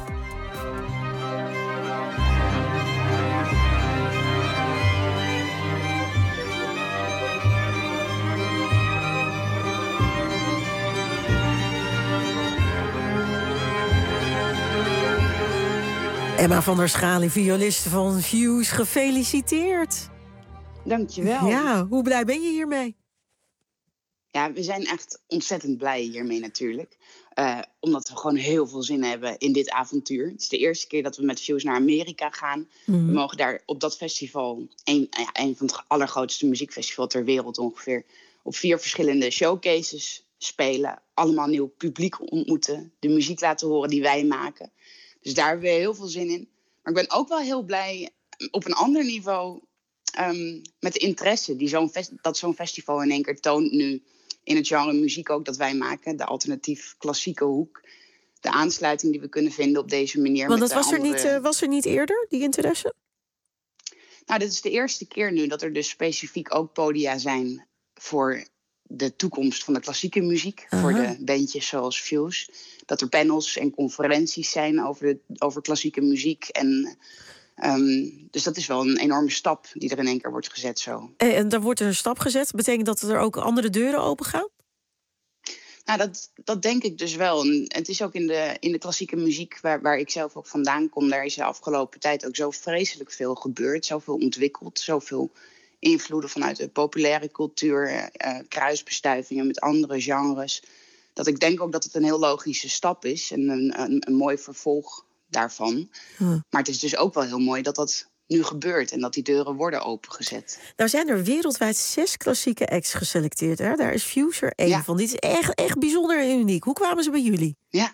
Emma van der Schalen, violist van Fuse, gefeliciteerd. Dankjewel. Ja, hoe blij ben je hiermee? Ja, we zijn echt ontzettend blij hiermee natuurlijk. Uh, omdat we gewoon heel veel zin hebben in dit avontuur. Het is de eerste keer dat we met Fuse naar Amerika gaan. Mm-hmm. We mogen daar op dat festival, een, ja, een van het allergrootste muziekfestivals ter wereld ongeveer, op vier verschillende showcases spelen. Allemaal nieuw publiek ontmoeten. De muziek laten horen die wij maken. Dus daar hebben we heel veel zin in. Maar ik ben ook wel heel blij op een ander niveau um, met de interesse die zo'n fest- dat zo'n festival in één keer toont nu in het genre muziek ook dat wij maken. De alternatief klassieke hoek. de aansluiting die we kunnen vinden op deze manier. Want met dat was, de er andere... niet, uh, was er niet eerder, die interesse? Nou, dit is de eerste keer nu dat er dus specifiek ook podia zijn voor de toekomst van de klassieke muziek. Aha. Voor de bandjes zoals Fuse. Dat er panels en conferenties zijn over, de, over klassieke muziek. En, um, dus dat is wel een enorme stap die er in één keer wordt gezet zo. En, en daar wordt er een stap gezet. Betekent dat er ook andere deuren open gaan? Nou, dat, dat denk ik dus wel. En het is ook in de, in de klassieke muziek, waar, waar ik zelf ook vandaan kom, daar is de afgelopen tijd ook zo vreselijk veel gebeurd. Zoveel ontwikkeld, zoveel invloeden vanuit de populaire cultuur, uh, kruisbestuivingen met andere genres. Dat ik denk ook dat het een heel logische stap is en een, een, een mooi vervolg daarvan. Hm. Maar het is dus ook wel heel mooi dat dat nu gebeurt en dat die deuren worden opengezet. Nou zijn er wereldwijd zes klassieke acts geselecteerd. Hè? Daar is Fuse er één ja. van. Dit is echt, echt bijzonder en uniek. Hoe kwamen ze bij jullie? Ja,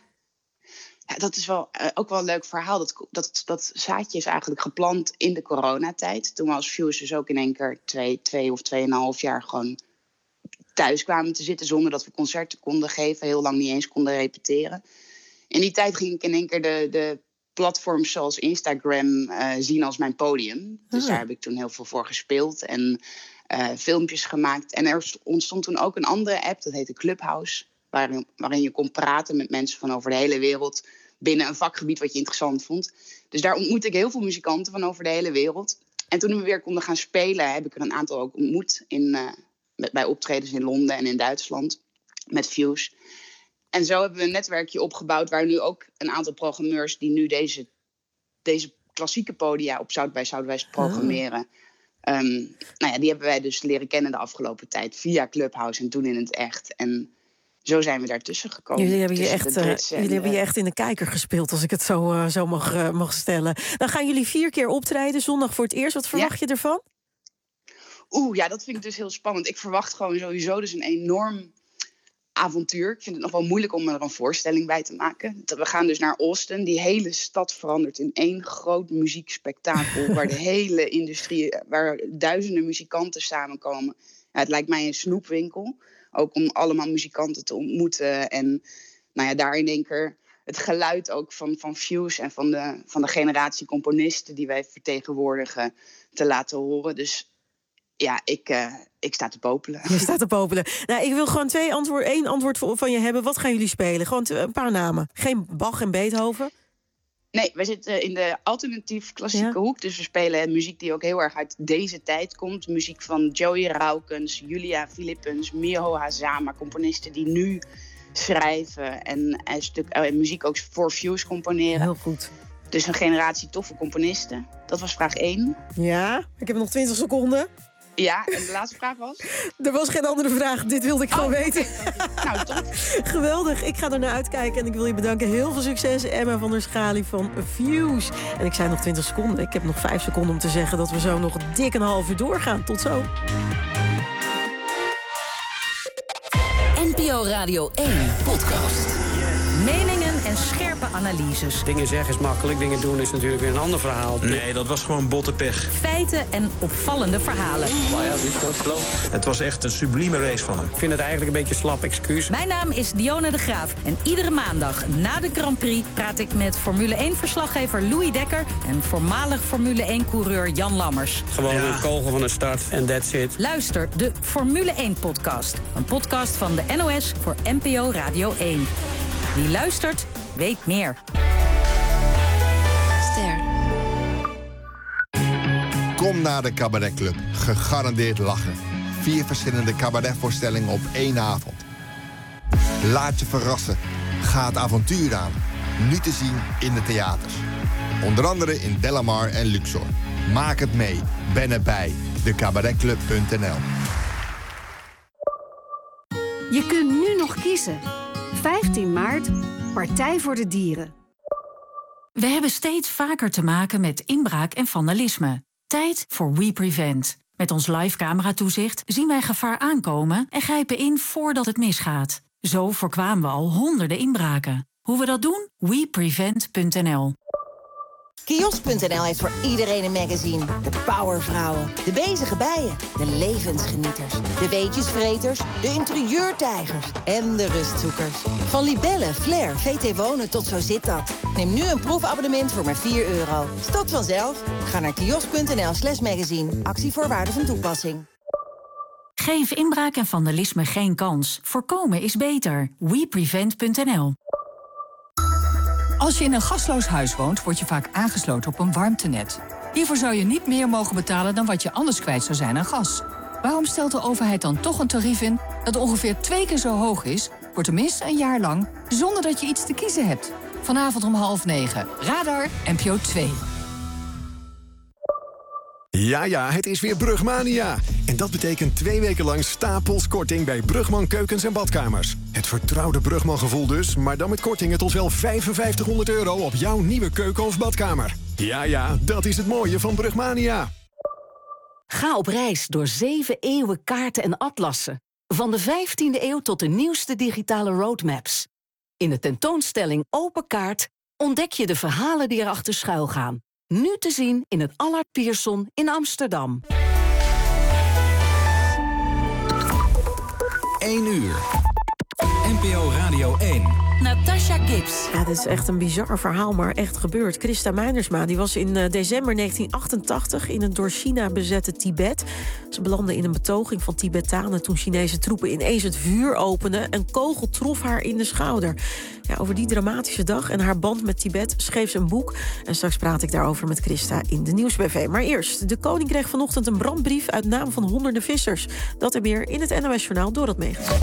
ja dat is wel, uh, ook wel een leuk verhaal. Dat, dat, dat zaadje is eigenlijk geplant in de coronatijd. Toen we als Fuse dus ook in één keer twee, twee of tweeënhalf jaar gewoon thuis kwamen te zitten zonder dat we concerten konden geven. Heel lang niet eens konden repeteren. In die tijd ging ik in één keer de... de platforms zoals Instagram uh, zien als mijn podium. Dus ah. daar heb ik toen heel veel voor gespeeld en uh, filmpjes gemaakt. En er ontstond toen ook een andere app, dat heette Clubhouse, waarin, waarin je kon praten met mensen van over de hele wereld binnen een vakgebied wat je interessant vond. Dus daar ontmoette ik heel veel muzikanten van over de hele wereld. En toen we weer konden gaan spelen, heb ik er een aantal ook ontmoet in, uh, met, bij optredens in Londen en in Duitsland met Fuse. En zo hebben we een netwerkje opgebouwd waar nu ook een aantal programmeurs die nu deze, deze klassieke podia op South by Southwest programmeren. Oh. Um, nou ja, die hebben wij dus leren kennen de afgelopen tijd via Clubhouse en toen in het echt. En zo zijn we daartussen gekomen. Jullie hebben je echt, uh, jullie hebben je echt in de kijker gespeeld, als ik het zo, uh, zo mag, uh, mag stellen. Dan gaan jullie vier keer optreden, zondag voor het eerst. Wat verwacht ja. je ervan? Oeh, ja, dat vind ik dus heel spannend. Ik verwacht gewoon sowieso dus een enorm avontuur. Ik vind het nog wel moeilijk om er een voorstelling bij te maken. We gaan dus naar Austin. Die hele stad verandert in één groot muziekspektakel waar de hele industrie, waar duizenden muzikanten samenkomen. Ja, het lijkt mij een snoepwinkel. Ook om allemaal muzikanten te ontmoeten. En nou ja, daar in één keer het geluid ook van, van Fuse en van de, van de generatie componisten die wij vertegenwoordigen te laten horen. Dus ja, ik, uh, ik sta te popelen. Je staat te popelen. Nou, ik wil gewoon twee antwoord, één antwoord van je hebben. Wat gaan jullie spelen? Gewoon een paar namen. Geen Bach en Beethoven? Nee, wij zitten in de alternatief klassieke ja. hoek. Dus we spelen muziek die ook heel erg uit deze tijd komt. Muziek van Joey Raukens, Julia Philippens, Miho Hazama. Componisten die nu schrijven en, en, stuk, en muziek ook voor Fuse componeren. Heel goed. Dus een generatie toffe componisten. Dat was vraag één. Ja, ik heb nog twintig seconden. Ja, en de laatste vraag was? Er was geen andere vraag. Dit wilde ik gewoon oh, weten. Okay. Nou, top. Geweldig. Ik ga er naar uitkijken. En ik wil je bedanken. Heel veel succes, Emma van der Schalie van Fuse. En ik zei nog twintig seconden. Ik heb nog vijf seconden om te zeggen dat we zo nog dik een half uur doorgaan. Tot zo. N P O Radio één podcast. Meningen en scherpe analyses. Dingen zeggen is makkelijk, dingen doen is natuurlijk weer een ander verhaal. Nee, dat was gewoon botte pech. Feiten en opvallende verhalen. Het was echt een sublieme race van hem. Ik vind het eigenlijk een beetje slap excuus. Mijn naam is Dionne de Graaf. En iedere maandag na de Grand Prix praat ik met Formule één-verslaggever Louis Dekker en voormalig Formule één-coureur Jan Lammers. Gewoon ja. een kogel van de start en that's it. Luister de Formule één-podcast. Een podcast van de N O S voor N P O Radio één. Wie luistert, weet meer. Ster. Kom naar de Cabaret Club. Gegarandeerd lachen. Vier verschillende cabaretvoorstellingen op één avond. Laat je verrassen. Ga het avontuur aan. Nu te zien in de theaters. Onder andere in Delamar en Luxor. Maak het mee. Ben erbij. de cabaretclub punt n l. Je kunt nu nog kiezen. vijftien maart, Partij voor de Dieren. We hebben steeds vaker te maken met inbraak en vandalisme. Tijd voor WePrevent. Met ons live cameratoezicht zien wij gevaar aankomen en grijpen in voordat het misgaat. Zo voorkwamen we al honderden inbraken. Hoe we dat doen? we prevent punt n l. Kiosk punt n l heeft voor iedereen een magazine. De powervrouwen, de bezige bijen, de levensgenieters, de weetjesvreters, de interieurtijgers en de rustzoekers. Van Libelle, Flair, V T Wonen tot Zo zit dat. Neem nu een proefabonnement voor maar vier euro. Stopt vanzelf. Ga naar kiosk punt n l slash magazine. Actievoorwaarden van toepassing. Geef inbraak en vandalisme geen kans. Voorkomen is beter. we prevent punt n l. Als je in een gasloos huis woont, word je vaak aangesloten op een warmtenet. Hiervoor zou je niet meer mogen betalen dan wat je anders kwijt zou zijn aan gas. Waarom stelt de overheid dan toch een tarief in dat ongeveer twee keer zo hoog is, voor tenminste een jaar lang, zonder dat je iets te kiezen hebt? Vanavond om half negen. Radar N P O twee. Ja, ja, het is weer Brugmania. En dat betekent twee weken lang stapels korting bij Brugman Keukens en Badkamers. Het vertrouwde Brugman-gevoel dus, maar dan met kortingen tot wel vijfenvijftighonderd euro op jouw nieuwe keuken of badkamer. Ja, ja, dat is het mooie van Brugmania. Ga op reis door zeven eeuwen kaarten en atlassen. Van de vijftiende eeuw tot de nieuwste digitale roadmaps. In de tentoonstelling Open Kaart ontdek je de verhalen die erachter schuilgaan. Nu te zien in het Allard Pierson in Amsterdam. één uur. N P O Radio één. Natasha Gibbs. Ja, dit is echt een bizar verhaal, maar echt gebeurd. Christa Meinersma die was in uh, december negentien achtentachtig in het door China bezette Tibet. Ze belandde in een betoging van Tibetanen toen Chinese troepen ineens het vuur openden. Een kogel trof haar in de schouder. Ja, over die dramatische dag en haar band met Tibet schreef ze een boek. En straks praat ik daarover met Christa in de Nieuwsb V. Maar eerst, de koning kreeg vanochtend een brandbrief uit naam van honderden vissers. Dat en meer in het N O S-journaal Dorot Megens.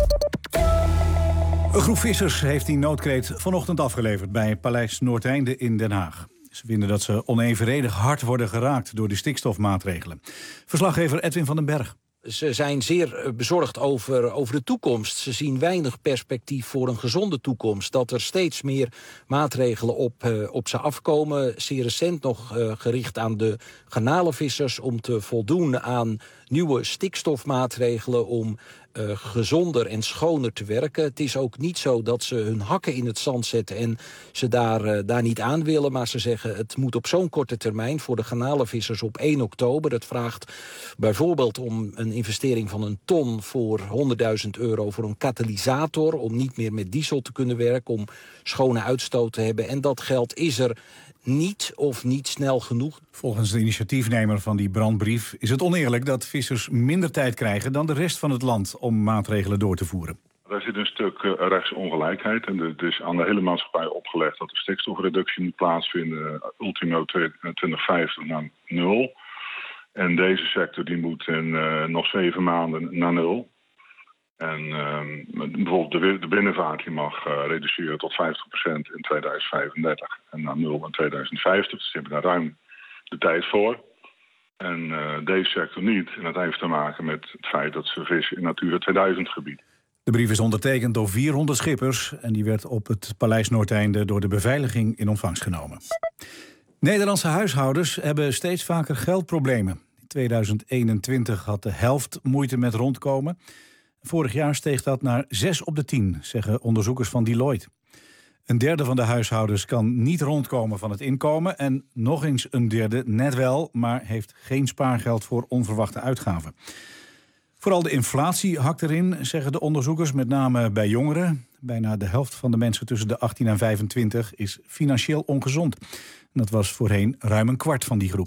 Een groep vissers heeft die noodkreet vanochtend afgeleverd bij Paleis Noordeinde in Den Haag. Ze vinden dat ze onevenredig hard worden geraakt door de stikstofmaatregelen. Verslaggever Edwin van den Berg. Ze zijn zeer bezorgd over, over de toekomst. Ze zien weinig perspectief voor een gezonde toekomst. Dat er steeds meer maatregelen op, uh, op ze afkomen. Zeer recent nog uh, gericht aan de garnalenvissers om te voldoen aan nieuwe stikstofmaatregelen om uh, gezonder en schoner te werken. Het is ook niet zo dat ze hun hakken in het zand zetten en ze daar, uh, daar niet aan willen. Maar ze zeggen het moet op zo'n korte termijn voor de garnalenvissers op één oktober. Dat vraagt bijvoorbeeld om een investering van een ton voor honderdduizend euro voor een katalysator. Om niet meer met diesel te kunnen werken, om schone uitstoot te hebben. En dat geld is er niet of niet snel genoeg. Volgens de initiatiefnemer van die brandbrief is het oneerlijk dat vissers minder tijd krijgen dan de rest van het land om maatregelen door te voeren. Daar zit een stuk uh, rechtsongelijkheid en het is aan de hele maatschappij opgelegd dat de stikstofreductie moet plaatsvinden ultimo twintig vijftig naar nul. En deze sector die moet in uh, nog zeven maanden naar nul. En uh, bijvoorbeeld de, de binnenvaart die mag uh, reduceren tot vijftig procent in tweeduizend vijfendertig en naar nul in tweeduizend vijftig. Dus ze hebben daar ruim de tijd voor. En uh, deze sector niet. En dat heeft te maken met het feit dat ze vissen in Natura tweeduizend gebied. De brief is ondertekend door vierhonderd schippers en die werd op het Paleis Noordeinde door de beveiliging in ontvangst genomen. Nederlandse huishoudens hebben steeds vaker geldproblemen. In tweeduizend eenentwintig had de helft moeite met rondkomen. Vorig jaar steeg dat naar zes op de tien, zeggen onderzoekers van Deloitte. Een derde van de huishoudens kan niet rondkomen van het inkomen en nog eens een derde net wel, maar heeft geen spaargeld voor onverwachte uitgaven. Vooral de inflatie hakt erin, zeggen de onderzoekers, met name bij jongeren. Bijna de helft van de mensen tussen de achttien en vijfentwintig is financieel ongezond. Dat was voorheen ruim een kwart van die groep.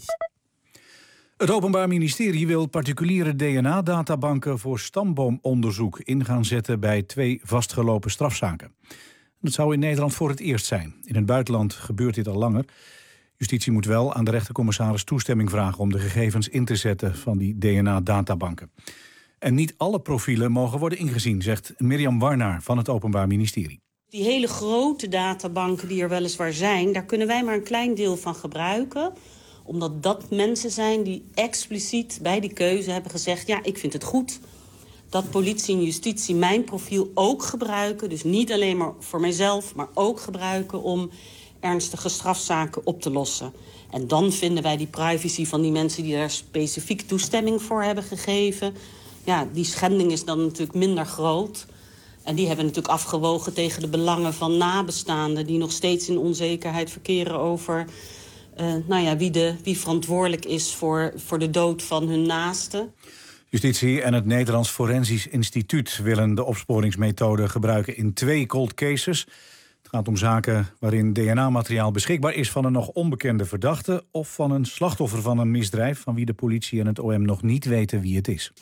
Het Openbaar Ministerie wil particuliere D N A-databanken voor stamboomonderzoek in gaan zetten bij twee vastgelopen strafzaken. Dat zou in Nederland voor het eerst zijn. In het buitenland gebeurt dit al langer. Justitie moet wel aan de rechtercommissaris toestemming vragen om de gegevens in te zetten van die D N A-databanken. En niet alle profielen mogen worden ingezien, zegt Mirjam Warnaar van het Openbaar Ministerie. Die hele grote databanken die er weliswaar zijn, daar kunnen wij maar een klein deel van gebruiken, omdat dat mensen zijn die expliciet bij die keuze hebben gezegd, ja, ik vind het goed dat politie en justitie mijn profiel ook gebruiken. Dus niet alleen maar voor mijzelf, maar ook gebruiken om ernstige strafzaken op te lossen. En dan vinden wij die privacy van die mensen die daar specifiek toestemming voor hebben gegeven, ja, die schending is dan natuurlijk minder groot. En die hebben natuurlijk afgewogen tegen de belangen van nabestaanden die nog steeds in onzekerheid verkeren over Uh, nou ja, wie, de, wie verantwoordelijk is voor, voor de dood van hun naasten. Justitie en het Nederlands Forensisch Instituut willen de opsporingsmethode gebruiken in twee cold cases. Het gaat om zaken waarin D N A-materiaal beschikbaar is van een nog onbekende verdachte of van een slachtoffer van een misdrijf van wie de politie en het O M nog niet weten wie het is.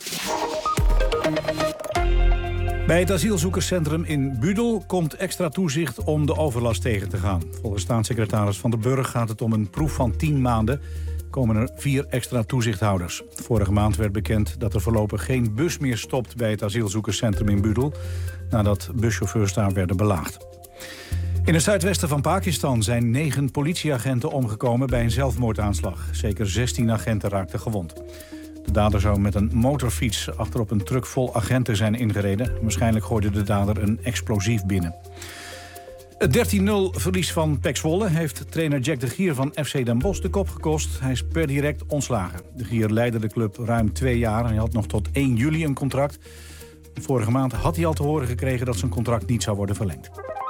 Bij het asielzoekerscentrum in Budel komt extra toezicht om de overlast tegen te gaan. Volgens staatssecretaris Van der Burg gaat het om een proef van tien maanden. Komen er vier extra toezichthouders. Vorige maand werd bekend dat er voorlopig geen bus meer stopt bij het asielzoekerscentrum in Budel, nadat buschauffeurs daar werden belaagd. In het zuidwesten van Pakistan zijn negen politieagenten omgekomen bij een zelfmoordaanslag. Zeker zestien agenten raakten gewond. De dader zou met een motorfiets achterop een truck vol agenten zijn ingereden. Waarschijnlijk gooide de dader een explosief binnen. Het dertien nul verlies van P E C Zwolle heeft trainer Jack de Gier van F C Den Bosch de kop gekost. Hij is per direct ontslagen. De Gier leidde de club ruim twee jaar en hij had nog tot één juli een contract. Vorige maand had hij al te horen gekregen dat zijn contract niet zou worden verlengd.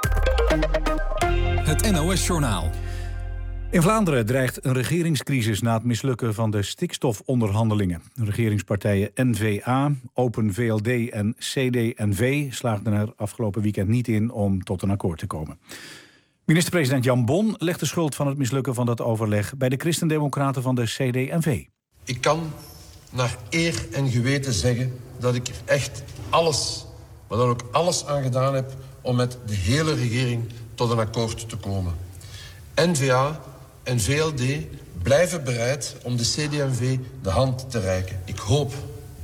Het N O S-journaal. In Vlaanderen dreigt een regeringscrisis na het mislukken van de stikstofonderhandelingen. De regeringspartijen N V A, Open V L D en C D en V slaagden er afgelopen weekend niet in om tot een akkoord te komen. Minister-president Jan Bon legt de schuld van het mislukken van dat overleg bij de christendemocraten van de C D en V. Ik kan naar eer en geweten zeggen dat ik er echt alles, maar dan ook alles aan gedaan heb om met de hele regering tot een akkoord te komen. N V A en V L D blijven bereid om de C D en V de hand te reiken. Ik hoop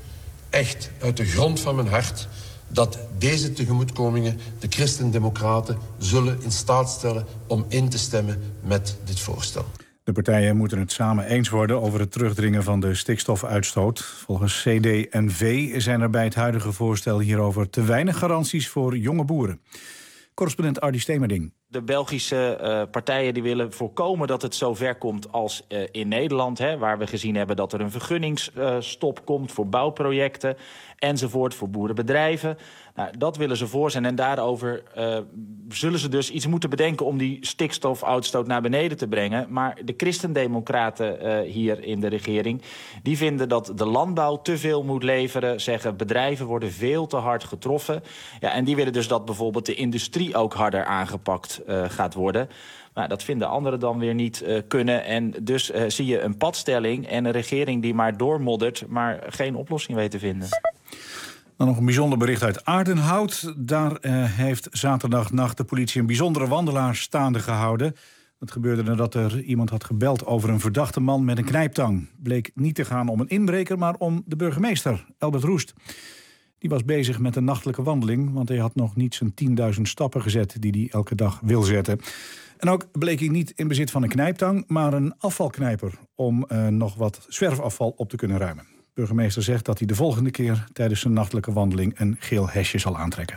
echt uit de grond van mijn hart dat deze tegemoetkomingen de christendemocraten zullen in staat stellen om in te stemmen met dit voorstel. De partijen moeten het samen eens worden over het terugdringen van de stikstofuitstoot. Volgens C D en V zijn er bij het huidige voorstel hierover te weinig garanties voor jonge boeren. Correspondent Ardy Stemerding. De Belgische uh, partijen die willen voorkomen dat het zo ver komt als uh, in Nederland. Hè, waar we gezien hebben dat er een vergunningsstop uh, komt voor bouwprojecten enzovoort, voor boerenbedrijven. Nou, dat willen ze voor zijn en daarover uh, zullen ze dus iets moeten bedenken om die stikstofuitstoot naar beneden te brengen. Maar de christendemocraten uh, hier in de regering, die vinden dat de landbouw te veel moet leveren. Zeggen bedrijven worden veel te hard getroffen. Ja, en die willen dus dat bijvoorbeeld de industrie ook harder aangepakt Uh, gaat worden. Maar dat vinden anderen dan weer niet uh, kunnen. En dus uh, zie je een padstelling en een regering die maar doormoddert, maar geen oplossing weet te vinden. Dan nog een bijzonder bericht uit Aardenhout. Daar uh, heeft zaterdagnacht de politie een bijzondere wandelaar staande gehouden. Dat gebeurde nadat er iemand had gebeld over een verdachte man met een knijptang. Bleek niet te gaan om een inbreker, maar om de burgemeester, Elbert Roest. Die was bezig met een nachtelijke wandeling, want hij had nog niet zijn tienduizend stappen gezet die hij elke dag wil zetten. En ook bleek hij niet in bezit van een knijptang, maar een afvalknijper om uh, nog wat zwerfafval op te kunnen ruimen. De burgemeester zegt dat hij de volgende keer tijdens zijn nachtelijke wandeling een geel hesje zal aantrekken.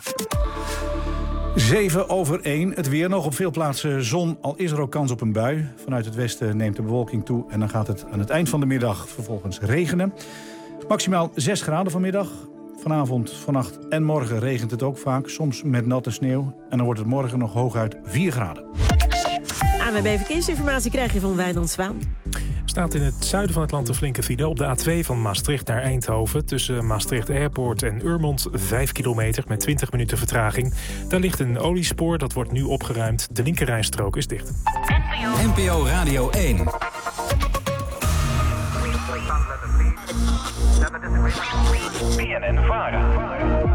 Zeven over één. Het weer nog op veel plaatsen zon, al is er ook kans op een bui. Vanuit het westen neemt de bewolking toe en dan gaat het aan het eind van de middag vervolgens regenen. Maximaal zes graden vanmiddag. Vanavond, vannacht en morgen regent het ook vaak, soms met natte sneeuw. En dan wordt het morgen nog hooguit vier graden. A N W B Verkeersinformatie krijg je van Wijnand Zwaan. Er staat in het zuiden van het land een flinke file op de A twee van Maastricht naar Eindhoven. Tussen Maastricht Airport en Urmond vijf kilometer met twintig minuten vertraging. Daar ligt een oliespoor, dat wordt nu opgeruimd. De linkerrijstrook is dicht. N P O Radio één. B N N Vara.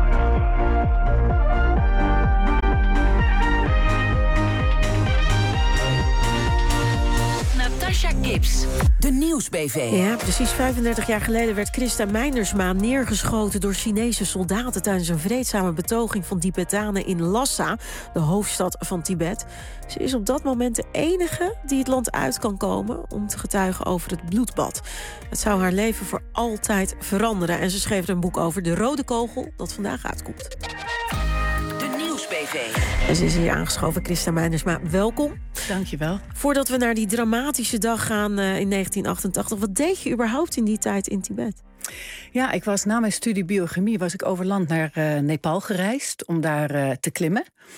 Natasha Gibbs, de Nieuws-B V. Ja, precies vijfendertig jaar geleden werd Christa Meindersma neergeschoten door Chinese soldaten tijdens een vreedzame betoging van Tibetanen in Lhasa, de hoofdstad van Tibet. Ze is op dat moment de enige die het land uit kan komen om te getuigen over het bloedbad. Het zou haar leven voor altijd veranderen en ze schreef er een boek over, De Rode Kogel, dat vandaag uitkomt. De Nieuws-B V. En ze is hier aangeschoven, Christa Meindersma. Welkom. Dankjewel. Voordat we naar die dramatische dag gaan uh, in negentien achtentachtig... wat deed je überhaupt in die tijd in Tibet? Ja, ik was na mijn studie biochemie was ik over land naar uh, Nepal gereisd om daar uh, te klimmen.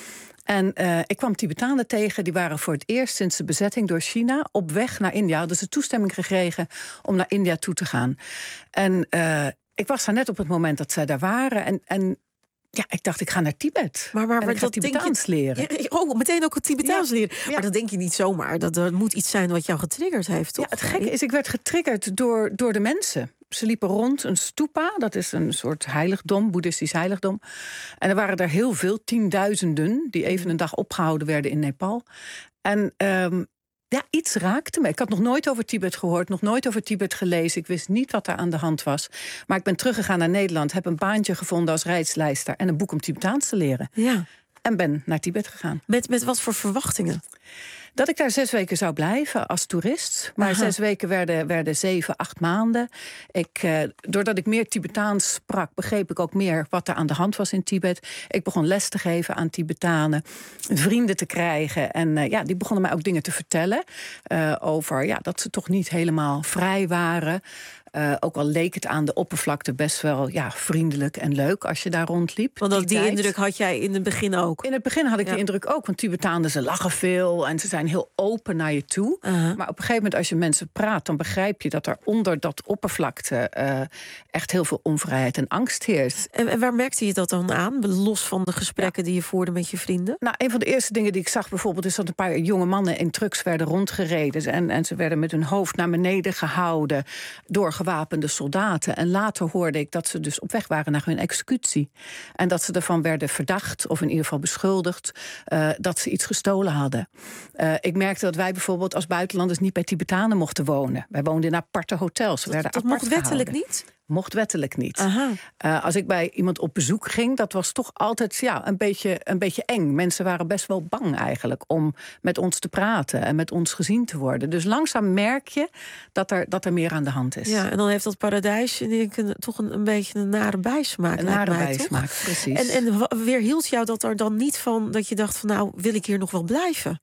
En uh, ik kwam Tibetanen tegen, die waren voor het eerst sinds de bezetting door China op weg naar India. Hadden ze toestemming gekregen om naar India toe te gaan. En uh, ik was daar net op het moment dat zij daar waren. En, en ja, ik dacht, ik ga naar Tibet. Maar, maar en ik ga dat Tibetaans denk je, leren. Ja, oh, meteen ook het Tibetaans ja. leren. Ja. Maar dat denk je niet zomaar. Dat er moet iets zijn wat jou getriggerd heeft, toch? Ja, het gekke is, ik werd getriggerd door, door de mensen. Ze liepen rond een stupa, dat is een soort heiligdom, boeddhistisch heiligdom. En er waren er heel veel, tienduizenden, die even een dag opgehouden werden in Nepal. En um, ja, iets raakte me. Ik had nog nooit over Tibet gehoord, nog nooit over Tibet gelezen. Ik wist niet wat daar aan de hand was. Maar ik ben teruggegaan naar Nederland, heb een baantje gevonden als reisleister en een boek om Tibetaans te leren. Ja. En ben naar Tibet gegaan. Met, met wat voor verwachtingen? Dat ik daar zes weken zou blijven als toerist. Maar Aha. zes weken werden, werden zeven, acht maanden. Ik, uh, doordat ik meer Tibetaans sprak, begreep ik ook meer wat er aan de hand was in Tibet. Ik begon les te geven aan Tibetanen, vrienden te krijgen. En uh, ja, die begonnen mij ook dingen te vertellen uh, over ja, dat ze toch niet helemaal vrij waren. Uh, ook al leek het aan de oppervlakte best wel ja, vriendelijk en leuk als je daar rondliep. Want die, die indruk had jij in het begin ook? In het begin had ik ja. die indruk ook, want Tibetanen, ze lachen veel en ze zijn heel open naar je toe. Uh-huh. Maar op een gegeven moment als je mensen praat, dan begrijp je dat er onder dat oppervlakte uh, echt heel veel onvrijheid en angst heerst. En, en waar merkte je dat dan aan, los van de gesprekken ja. die je voerde met je vrienden? Nou, een van de eerste dingen die ik zag bijvoorbeeld is dat een paar jonge mannen in trucks werden rondgereden. En, en ze werden met hun hoofd naar beneden gehouden door gewapende soldaten. En later hoorde ik dat ze dus op weg waren naar hun executie. En dat ze ervan werden verdacht, of in ieder geval beschuldigd, uh, dat ze iets gestolen hadden. Uh, ik merkte dat wij bijvoorbeeld als buitenlanders niet bij Tibetanen mochten wonen. Wij woonden in aparte hotels. We werden dat apart mocht wettelijk gehouden. niet? Mocht wettelijk niet. Uh, als ik bij iemand op bezoek ging, dat was toch altijd ja, een, beetje, een beetje eng. Mensen waren best wel bang eigenlijk om met ons te praten en met ons gezien te worden. Dus langzaam merk je dat er, dat er meer aan de hand is. Ja, en dan heeft dat paradijs denk ik, toch een, een beetje een nare bijsmaak. Een nare mij, bijsmaak, toch? precies. En, en weerhield jou dat er dan niet van dat je dacht van nou, wil ik hier nog wel blijven?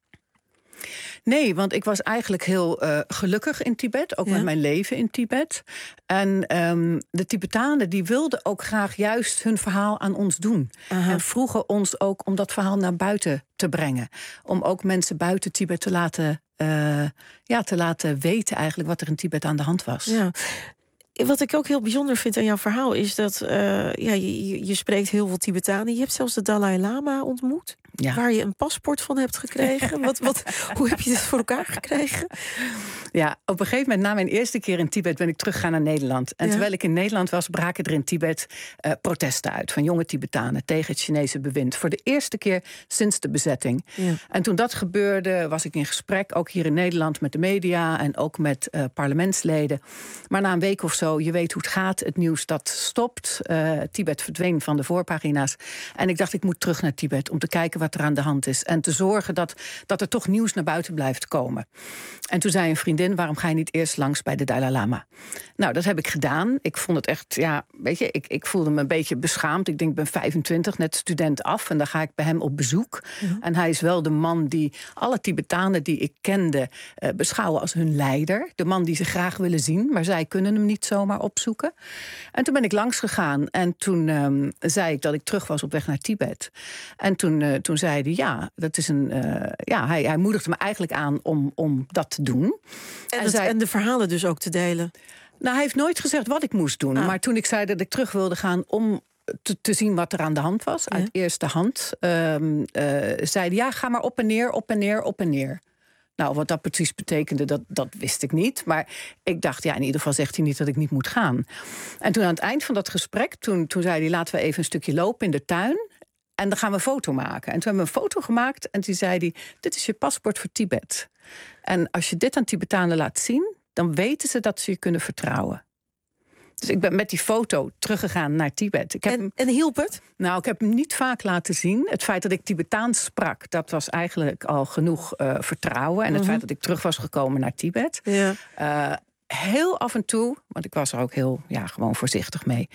Nee, want ik was eigenlijk heel uh, gelukkig in Tibet, ook ja. met mijn leven in Tibet. En um, de Tibetanen die wilden ook graag juist hun verhaal aan ons doen. Aha. En vroegen ons ook om dat verhaal naar buiten te brengen. Om ook mensen buiten Tibet te laten, uh, ja, te laten weten eigenlijk wat er in Tibet aan de hand was. Ja. Wat ik ook heel bijzonder vind aan jouw verhaal is dat uh, ja, je, je spreekt heel veel Tibetanen. Je hebt zelfs de Dalai Lama ontmoet. Ja. Waar je een paspoort van hebt gekregen. wat, wat, hoe heb je dat voor elkaar gekregen? Ja, op een gegeven moment, na mijn eerste keer in Tibet, ben ik teruggegaan naar Nederland. En ja. terwijl ik in Nederland was, braken er in Tibet uh, protesten uit van jonge Tibetanen tegen het Chinese bewind. Voor de eerste keer sinds de bezetting. Ja. En toen dat gebeurde, was ik in gesprek, ook hier in Nederland, met de media en ook met uh, parlementsleden. Maar na een week of zo, je weet hoe het gaat, het nieuws dat stopt. Uh, Tibet verdween van de voorpagina's. En ik dacht, ik moet terug naar Tibet om te kijken wat er aan de hand is. En te zorgen dat, dat er toch nieuws naar buiten blijft komen. En toen zei een vriendin, waarom ga je niet eerst langs bij de Dalai Lama? Nou, dat heb ik gedaan. Ik vond het echt, ja, weet je, ik, ik voelde me een beetje beschaamd. Ik denk, ik ben vijfentwintig, net student af. En dan ga ik bij hem op bezoek. Ja. En hij is wel de man die alle Tibetanen die ik kende uh, beschouwen als hun leider. De man die ze graag willen zien, maar zij kunnen hem niet zomaar opzoeken. En toen ben ik langs gegaan. En toen um, zei ik dat ik terug was op weg naar Tibet. En toen, uh, toen zei hij, ja, dat is een, uh, ja hij, hij moedigde me eigenlijk aan om, om dat te doen. En, het, zei, en de verhalen dus ook te delen? Nou, hij heeft nooit gezegd wat ik moest doen. Ah. Maar toen ik zei dat ik terug wilde gaan om te, te zien wat er aan de hand was, ja. uit eerste hand, um, uh, zei hij, ja, ga maar op en neer, op en neer, op en neer. Nou, wat dat precies betekende, dat, dat wist ik niet. Maar ik dacht, ja, in ieder geval zegt hij niet dat ik niet moet gaan. En toen aan het eind van dat gesprek, toen, toen zei hij, laten we even een stukje lopen in de tuin. En dan gaan we een foto maken. En toen hebben we een foto gemaakt en toen zei hij, dit is je paspoort voor Tibet. En als je dit aan Tibetanen laat zien, dan weten ze dat ze je kunnen vertrouwen. Dus ik ben met die foto teruggegaan naar Tibet. Ik heb en, hem, en hielp het? Nou, ik heb hem niet vaak laten zien. Het feit dat ik Tibetaans sprak, dat was eigenlijk al genoeg uh, vertrouwen. En het uh-huh. feit dat ik terug was gekomen naar Tibet. Ja. Uh, heel af en toe, want ik was er ook heel ja, gewoon voorzichtig mee,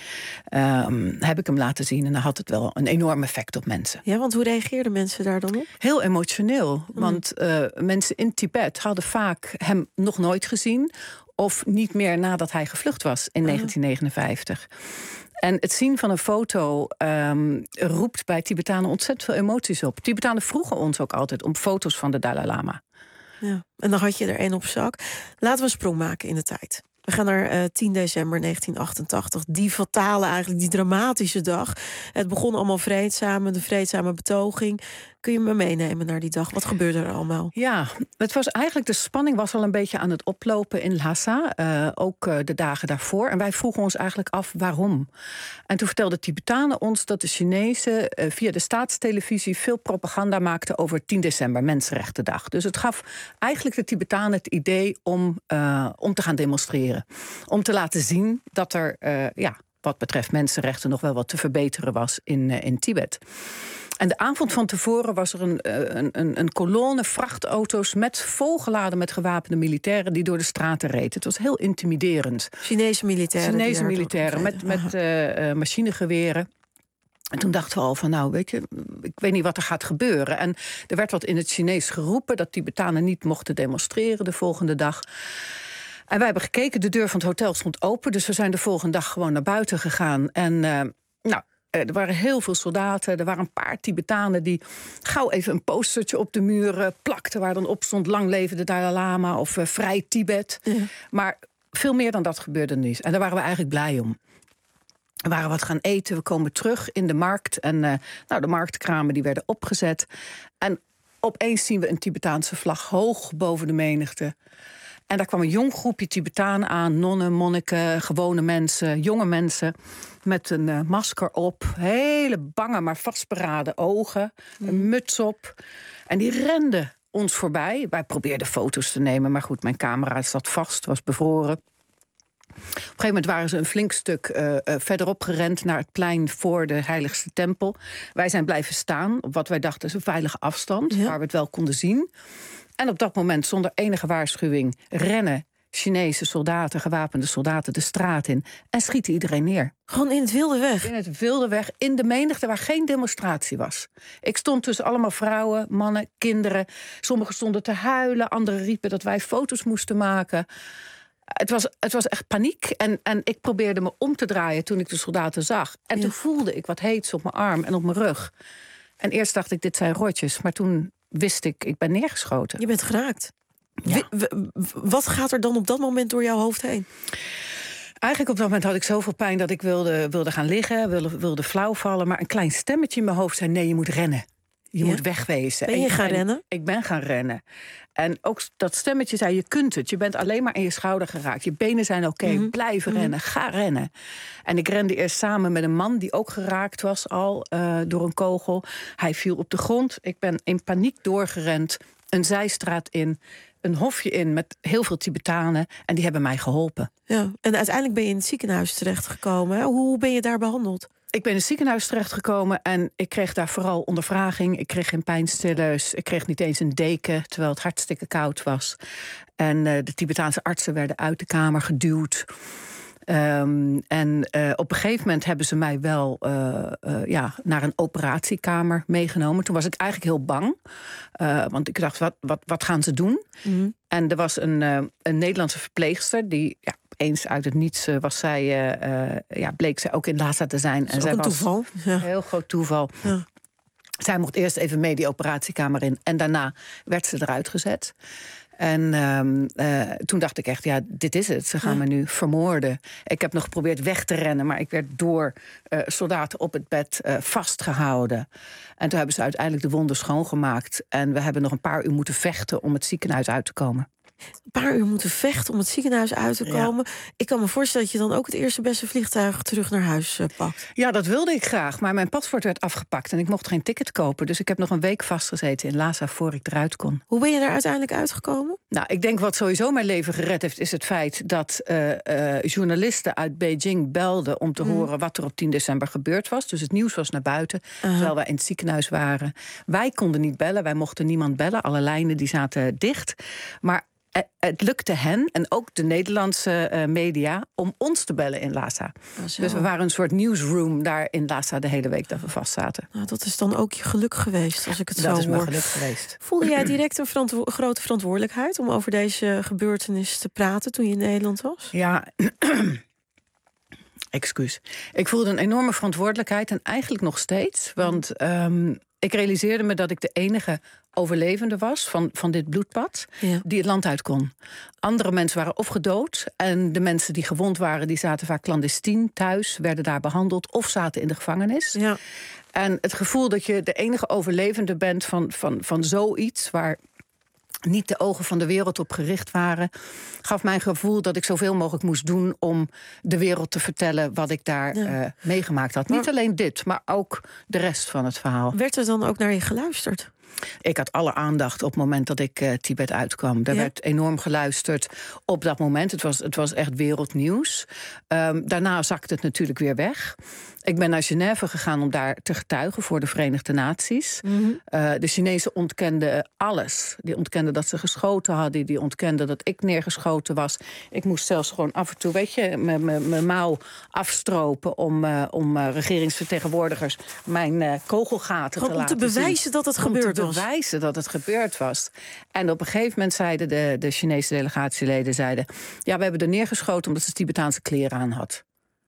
um, heb ik hem laten zien. En dan had het wel een enorm effect op mensen. Ja, want hoe reageerden mensen daar dan op? Heel emotioneel. Mm. Want uh, mensen in Tibet hadden vaak hem nog nooit gezien, of niet meer nadat hij gevlucht was in negentien negenenvijftig. En het zien van een foto um, roept bij Tibetanen ontzettend veel emoties op. Tibetanen vroegen ons ook altijd om foto's van de Dalai Lama. Ja, en dan had je er één op zak. Laten we een sprong maken in de tijd. We gaan naar uh, tien december negentien achtentachtig. Die fatale, eigenlijk die dramatische dag. Het begon allemaal vreedzaam, de vreedzame betoging. Kun je me meenemen naar die dag? Wat gebeurde er allemaal? Ja, het was eigenlijk, de spanning was al een beetje aan het oplopen in Lhasa. Uh, ook uh, de dagen daarvoor. En wij vroegen ons eigenlijk af waarom. En toen vertelden Tibetanen ons dat de Chinezen uh, via de staatstelevisie veel propaganda maakten over tien december, Mensenrechtendag. Dus het gaf eigenlijk de Tibetanen het idee om, uh, om te gaan demonstreren. Om te laten zien dat er, uh, ja, wat betreft mensenrechten nog wel wat te verbeteren was in, uh, in Tibet. En de avond van tevoren was er een, een, een, een kolonne vrachtauto's met volgeladen met gewapende militairen die door de straten reed. Het was heel intimiderend. Chinese militairen. Chinese militairen met, met uh, uh, machinegeweren. En toen dachten we al van, nou, weet je, ik weet niet wat er gaat gebeuren. En er werd wat in het Chinees geroepen dat Tibetanen niet mochten demonstreren de volgende dag. En wij hebben gekeken, de deur van het hotel stond open, dus we zijn de volgende dag gewoon naar buiten gegaan. En uh, nou. Er waren heel veel soldaten. Er waren een paar Tibetanen die gauw even een postertje op de muur plakten waar dan op stond: lang leven de Dalai Lama of uh, vrij Tibet. Ja. Maar veel meer dan dat gebeurde niet. En daar waren we eigenlijk blij om. We waren wat gaan eten, we komen terug in de markt. En uh, nou, de marktkramen die werden opgezet. En opeens zien we een Tibetaanse vlag hoog boven de menigte. En daar kwam een jong groepje Tibetanen aan. Nonnen, monniken, gewone mensen, jonge mensen. Met een uh, masker op. Hele bange, maar vastberaden ogen. Mm. Een muts op. En die renden ons voorbij. Wij probeerden foto's te nemen. Maar goed, mijn camera zat vast, was bevroren. Op een gegeven moment waren ze een flink stuk uh, uh, verderop gerend naar het plein voor de heiligste tempel. Wij zijn blijven staan op wat wij dachten is een veilige afstand. Ja. Waar we het wel konden zien. En op dat moment, zonder enige waarschuwing, rennen Chinese soldaten, gewapende soldaten, de straat in en schieten iedereen neer. Gewoon in het wilde weg? In het wilde weg, in de menigte waar geen demonstratie was. Ik stond tussen allemaal vrouwen, mannen, kinderen. Sommigen stonden te huilen, anderen riepen dat wij foto's moesten maken. Het was, het was echt paniek. En, en ik probeerde me om te draaien toen ik de soldaten zag. En ja. Toen voelde ik wat heets op mijn arm en op mijn rug. En eerst dacht ik, dit zijn rotjes. Maar toen wist ik, ik ben neergeschoten. Je bent geraakt. Ja. Wat gaat er dan op dat moment door jouw hoofd heen? Eigenlijk op dat moment had ik zoveel pijn dat ik wilde, wilde gaan liggen, wilde, wilde flauw vallen. Maar een klein stemmetje in mijn hoofd zei, nee, je moet rennen. Je ja? moet wegwezen. Ben je gaan en, rennen? Ik ben gaan rennen. En ook dat stemmetje zei, je kunt het. Je bent alleen maar in je schouder geraakt. Je benen zijn oké, okay. mm-hmm. blijf rennen, mm-hmm. ga rennen. En ik rende eerst samen met een man die ook geraakt was al uh, door een kogel. Hij viel op de grond. Ik ben in paniek doorgerend, een zijstraat in, een hofje in met heel veel Tibetanen. En die hebben mij geholpen. Ja, en uiteindelijk ben je in het ziekenhuis terechtgekomen. Hoe ben je daar behandeld? Ik ben in het ziekenhuis terechtgekomen en ik kreeg daar vooral ondervraging. Ik kreeg geen pijnstillers. Ik kreeg niet eens een deken, terwijl het hartstikke koud was. En uh, de Tibetaanse artsen werden uit de kamer geduwd. Um, en uh, op een gegeven moment hebben ze mij wel uh, uh, ja, naar een operatiekamer meegenomen. Toen was ik eigenlijk heel bang. Uh, want ik dacht, wat, wat, wat gaan ze doen? Mm-hmm. En er was een, uh, een Nederlandse verpleegster die... Ja, eens uit het niets was zij, uh, uh, ja, bleek zij ook in Lhasa te zijn. Dat is en zij was een toeval. Ja. Een heel groot toeval. Ja. Zij mocht eerst even mee die operatiekamer in. En daarna werd ze eruit gezet. En um, uh, toen dacht ik echt, ja, dit is het. Ze gaan ja. me nu vermoorden. Ik heb nog geprobeerd weg te rennen, maar ik werd door uh, soldaten op het bed uh, vastgehouden. En toen hebben ze uiteindelijk de wonden schoongemaakt. En we hebben nog een paar uur moeten vechten om het ziekenhuis uit te komen. Een paar uur moeten vechten om het ziekenhuis uit te komen. Ja. Ik kan me voorstellen dat je dan ook het eerste beste vliegtuig terug naar huis uh, pakt. Ja, dat wilde ik graag. Maar mijn paspoort werd afgepakt en ik mocht geen ticket kopen. Dus ik heb nog een week vastgezeten in Lhasa voor ik eruit kon. Hoe ben je daar uiteindelijk uitgekomen? Nou, ik denk wat sowieso mijn leven gered heeft, is het feit dat uh, uh, journalisten uit Beijing belden om te mm. horen wat er op tien december gebeurd was. Dus het nieuws was naar buiten, uh-huh. terwijl wij in het ziekenhuis waren. Wij konden niet bellen, wij mochten niemand bellen. Alle lijnen die zaten dicht. Maar het lukte hen, en ook de Nederlandse uh, media, om ons te bellen in Lhasa. Dus we waren een soort newsroom daar in Lhasa de hele week dat we vast zaten. Nou, dat is dan ook je geluk geweest, als ik het dat zo hoor. Dat is mijn geluk geweest. Voelde jij direct een verantwo- grote verantwoordelijkheid om over deze gebeurtenis te praten toen je in Nederland was? Ja, Excuus. Ik voelde een enorme verantwoordelijkheid en eigenlijk nog steeds. Want um, ik realiseerde me dat ik de enige overlevende was van, van dit bloedbad, ja. die het land uit kon. Andere mensen waren of gedood en de mensen die gewond waren, die zaten vaak clandestien thuis, werden daar behandeld of zaten in de gevangenis. Ja. En het gevoel dat je de enige overlevende bent van, van, van zoiets waar niet de ogen van de wereld op gericht waren, gaf mij een gevoel dat ik zoveel mogelijk moest doen om de wereld te vertellen wat ik daar ja. uh, meegemaakt had. Maar niet alleen dit, maar ook de rest van het verhaal. Werd er dan ook naar je geluisterd? Ik had alle aandacht op het moment dat ik uh, Tibet uitkwam. Er ja. werd enorm geluisterd op dat moment. Het was, het was echt wereldnieuws. Um, daarna zakte het natuurlijk weer weg. Ik ben naar Genève gegaan om daar te getuigen voor de Verenigde Naties. Mm-hmm. Uh, de Chinezen ontkenden alles. Die ontkenden dat ze geschoten hadden. Die ontkenden dat ik neergeschoten was. Ik moest zelfs gewoon af en toe, weet je, mijn mouw afstropen om, uh, om uh, regeringsvertegenwoordigers mijn uh, kogelgaten gewoon te laten zien. Om te bewijzen zien. dat het gebeurd was. Om te bewijzen dat het gebeurd was. En op een gegeven moment zeiden de, de Chinese delegatieleden, zeiden, ja, we hebben er neergeschoten omdat ze Tibetaanse kleren aan had.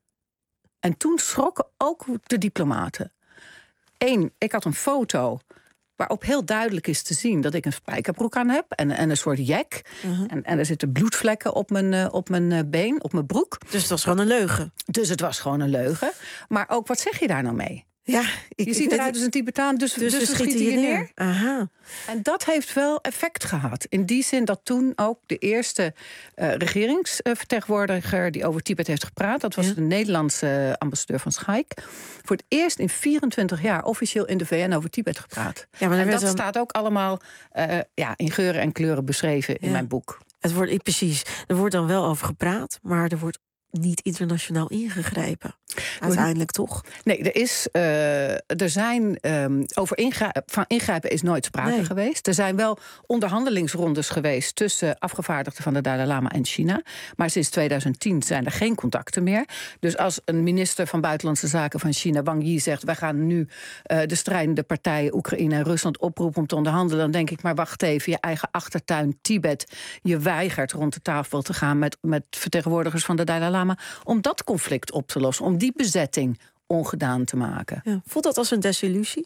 En toen schrokken ook de diplomaten. Eén, ik had een foto waarop heel duidelijk is te zien dat ik een spijkerbroek aan heb en, en een soort jack. Uh-huh. En, en er zitten bloedvlekken op mijn, uh, op mijn been, op mijn broek. Dus het was gewoon een leugen? Dus het was gewoon een leugen. Maar ook, wat zeg je daar nou mee? Ja, ik, je ziet eruit als een Tibetaan, dus, dus, dus we schieten je neer. neer. Aha. En dat heeft wel effect gehad. In die zin dat toen ook de eerste uh, regeringsvertegenwoordiger die over Tibet heeft gepraat, dat was ja. de Nederlandse ambassadeur van Schaik, voor het eerst in vierentwintig jaar officieel in de V N over Tibet gepraat. Ja, maar en dat dan staat ook allemaal uh, ja, in geuren en kleuren beschreven in ja. mijn boek. Het wordt, precies, er wordt dan wel over gepraat, maar er wordt niet internationaal ingegrepen. Uiteindelijk toch? Nee, er is, uh, er zijn um, over ingrijpen, van ingrijpen is nooit sprake nee. geweest. Er zijn wel onderhandelingsrondes geweest tussen afgevaardigden van de Dalai Lama en China. Maar sinds tweeduizend tien zijn er geen contacten meer. Dus als een minister van Buitenlandse Zaken van China, Wang Yi, zegt, wij gaan nu uh, de strijdende partijen Oekraïne en Rusland oproepen om te onderhandelen, dan denk ik, maar wacht even, je eigen achtertuin Tibet, je weigert rond de tafel te gaan met, met vertegenwoordigers van de Dalai Lama om dat conflict op te lossen, om die bezetting ongedaan te maken. Ja, voelt dat als een desillusie?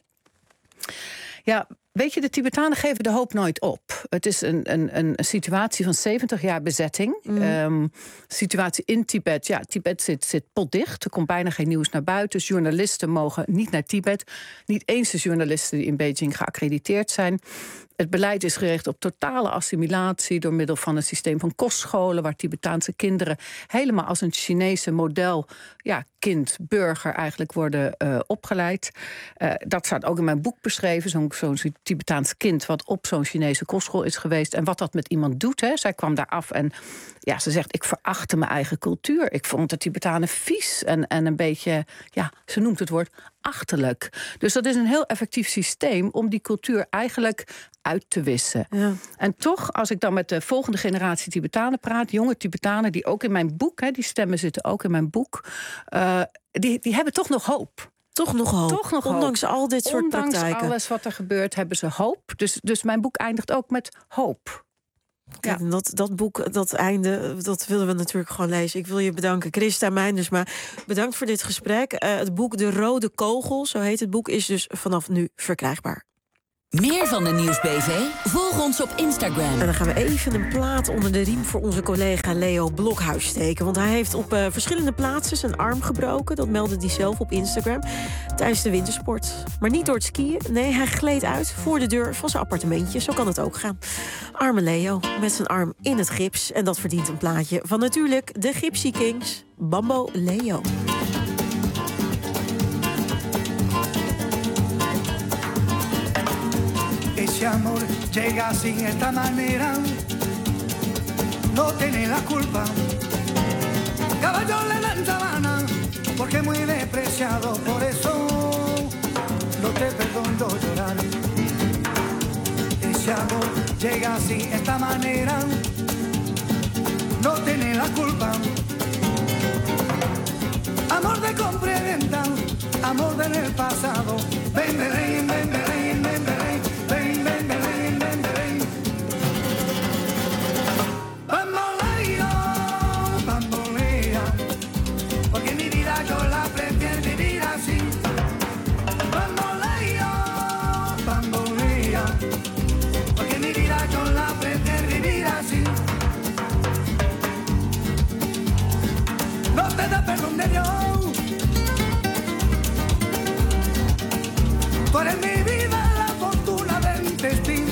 Ja, weet je, de Tibetanen geven de hoop nooit op. Het is een, een, een situatie van zeventig jaar bezetting. Mm. Um, situatie in Tibet. Ja, Tibet zit, zit potdicht. Er komt bijna geen nieuws naar buiten. Journalisten mogen niet naar Tibet. Niet eens de journalisten die in Beijing geaccrediteerd zijn. Het beleid is gericht op totale assimilatie door middel van een systeem van kostscholen, waar Tibetaanse kinderen helemaal als een Chinese model, ja, kind, burger eigenlijk worden uh, opgeleid. Uh, dat staat ook in mijn boek beschreven, zo'n, zo'n Tibetaans kind wat op zo'n Chinese kostschool is geweest en wat dat met iemand doet. Hè. Zij kwam daar af en ja, ze zegt, ik verachtte mijn eigen cultuur. Ik vond de Tibetanen vies en, en een beetje, ja, ze noemt het woord achterlijk. Dus dat is een heel effectief systeem om die cultuur eigenlijk uit te wissen. Ja. En toch, als ik dan met de volgende generatie Tibetanen praat, jonge Tibetanen die ook in mijn boek, hè, die stemmen zitten ook in mijn boek, uh, die, die hebben toch nog hoop. Toch nog hoop. Toch nog Ondanks hoop. al dit soort Ondanks praktijken. Ondanks alles wat er gebeurt, hebben ze hoop. Dus, dus mijn boek eindigt ook met hoop. Kijk, ja. dat, dat boek, dat einde, dat willen we natuurlijk gewoon lezen. Ik wil je bedanken, Christa Meinders. Bedankt voor dit gesprek. Uh, het boek De Rode Kogel, zo heet het boek, is dus vanaf nu verkrijgbaar. Meer van de Nieuwsbv? Volg ons op Instagram. En dan gaan we even een plaat onder de riem voor onze collega Leo Blokhuis steken. Want hij heeft op uh, verschillende plaatsen zijn arm gebroken. Dat meldde hij zelf op Instagram tijdens de wintersport. Maar niet door het skiën. Nee, hij gleed uit voor de deur van zijn appartementje. Zo kan het ook gaan. Arme Leo met zijn arm in het gips. En dat verdient een plaatje van natuurlijk de Gypsy Kings. Bambo Leo. Ese amor llega sin esta manera, no tiene la culpa. Caballo le dan sabana, porque muy despreciado, por eso no te perdono llorar. Ese amor llega sin esta manera, no tiene la culpa. Amor de compra y venta, amor del pasado. Ven, ven, ven, ven, ven, ven, ven. Bamboleo, bambolea, porque mi vida mi vida yo la prefiero vivir así. No te da perdón de Dios. Tú eres mi vida, la fortuna del destino.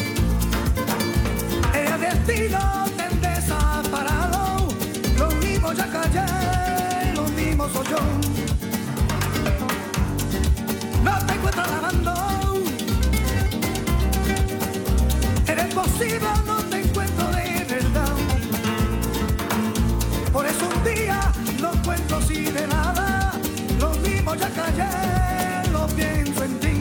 El destino te desaparado. Lo mismo ya callé, lo mismo soy yo. No te encuentro lavando. Eres posible, no te encuentro de verdad. Por eso un día no encuentro así de nada. Lo mismo ya callé, lo pienso en ti.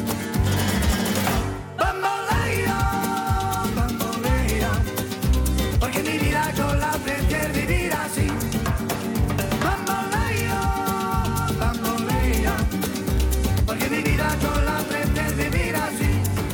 Bambolea, bambolea, porque mi vida yo la prefiero vivir así. Bambolea, bambolea, porque mi vida yo la prefiero vivir así.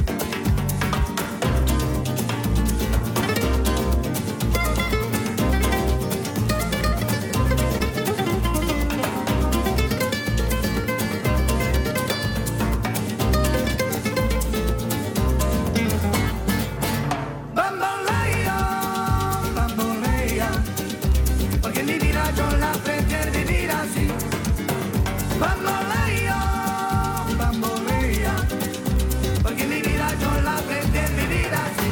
Bambolea, bambolea, porque mi vida yo la prefiero vivir así.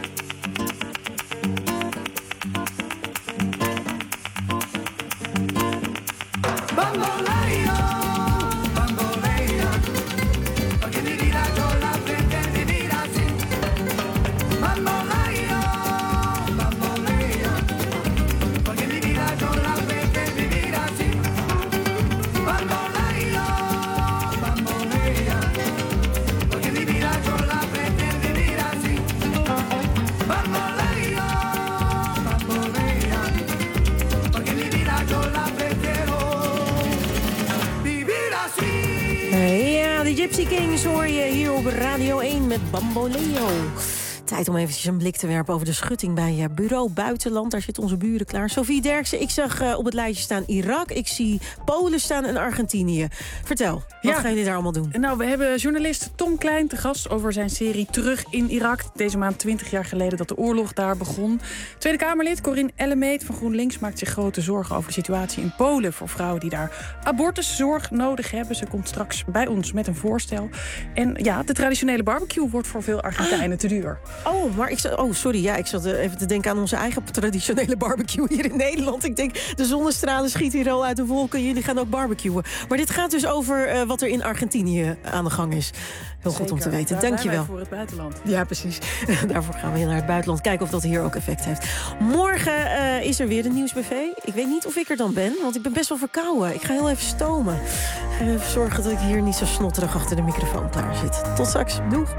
Bambolea, bambolea, porque mi vida yo la prefiero vivir así. Bambolea, bambolea, porque mi vida yo la prefiero vivir así. Bambolea, bambolea, porque mi vida yo la prefiero vivir así. Bambolea, bambolea, porque mi vida yo la prefiero vivir así. Ja, de Gypsy Kings hoor je hier op Radio één met Bamboleo. Tijd om eventjes een blik te werpen over de schutting bij uh, Bureau Buitenland. Daar zitten onze buren klaar. Sophie Derksen, ik zag uh, op het lijstje staan Irak. Ik zie Polen staan en Argentinië. Vertel, wat ja. gaan jullie daar allemaal doen? Nou, we hebben journalist Tom Klein te gast over zijn serie Terug in Irak. Deze maand twintig jaar geleden dat de oorlog daar begon. Tweede Kamerlid Corinne Ellemeet van GroenLinks maakt zich grote zorgen over de situatie in Polen voor vrouwen die daar abortuszorg nodig hebben. Ze komt straks bij ons met een voorstel. En ja, de traditionele barbecue wordt voor veel Argentijnen ah. te duur. Oh, maar ik zat, oh, sorry, ja, ik zat even te denken aan onze eigen traditionele barbecue hier in Nederland. Ik denk, de zonnestralen schieten hier al uit de wolken. Jullie gaan ook barbecuen. Maar dit gaat dus over uh, wat er in Argentinië aan de gang is. Heel Zeker. Goed om te weten. Daar Dank je wel. Voor het buitenland. Ja, precies. Daarvoor gaan we naar het buitenland. Kijken of dat hier ook effect heeft. Morgen uh, is er weer een nieuwsbuffet. Ik weet niet of ik er dan ben, want ik ben best wel verkouden. Ik ga heel even stomen. Ik ga even zorgen dat ik hier niet zo snotterig achter de microfoon klaar zit. Tot straks. Doeg.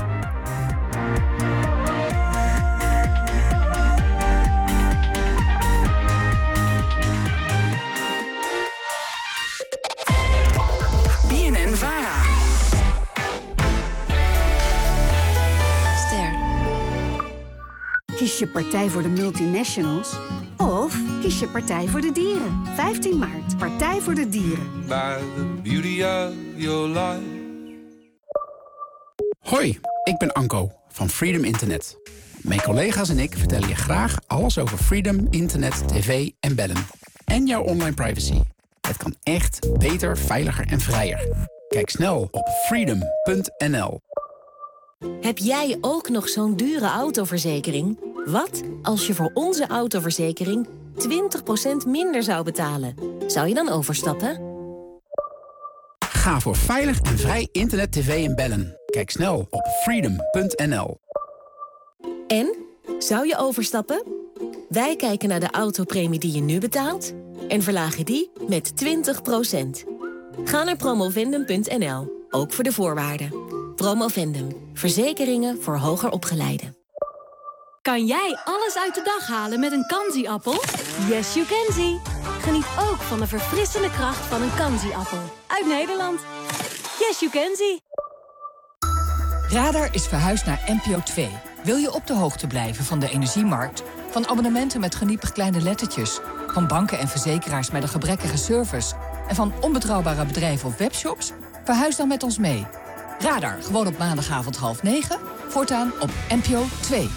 Kies je partij voor de multinationals? Of kies je partij voor de dieren? vijftien maart, Partij voor de Dieren. By the beauty of your life. Hoi, ik ben Anko van Freedom Internet. Mijn collega's en ik vertellen je graag alles over Freedom, internet, tv en bellen. En jouw online privacy. Het kan echt beter, veiliger en vrijer. Kijk snel op freedom punt n l. Heb jij ook nog zo'n dure autoverzekering? Wat als je voor onze autoverzekering twintig procent minder zou betalen? Zou je dan overstappen? Ga voor veilig en vrij internet, tv en bellen. Kijk snel op freedom punt n l. En? Zou je overstappen? Wij kijken naar de autopremie die je nu betaalt en verlagen die met twintig procent. Ga naar promovendum punt n l, ook voor de voorwaarden. Promovendum, verzekeringen voor hoger opgeleiden. Kan jij alles uit de dag halen met een Kanzi-appel? Yes, you can see. Geniet ook van de verfrissende kracht van een Kanzi-appel. Uit Nederland. Yes, you can see. Radar is verhuisd naar N P O twee. Wil je op de hoogte blijven van de energiemarkt? Van abonnementen met geniepig kleine lettertjes? Van banken en verzekeraars met een gebrekkige service? En van onbetrouwbare bedrijven of webshops? Verhuis dan met ons mee. Radar, gewoon op maandagavond half negen. Voortaan op N P O twee.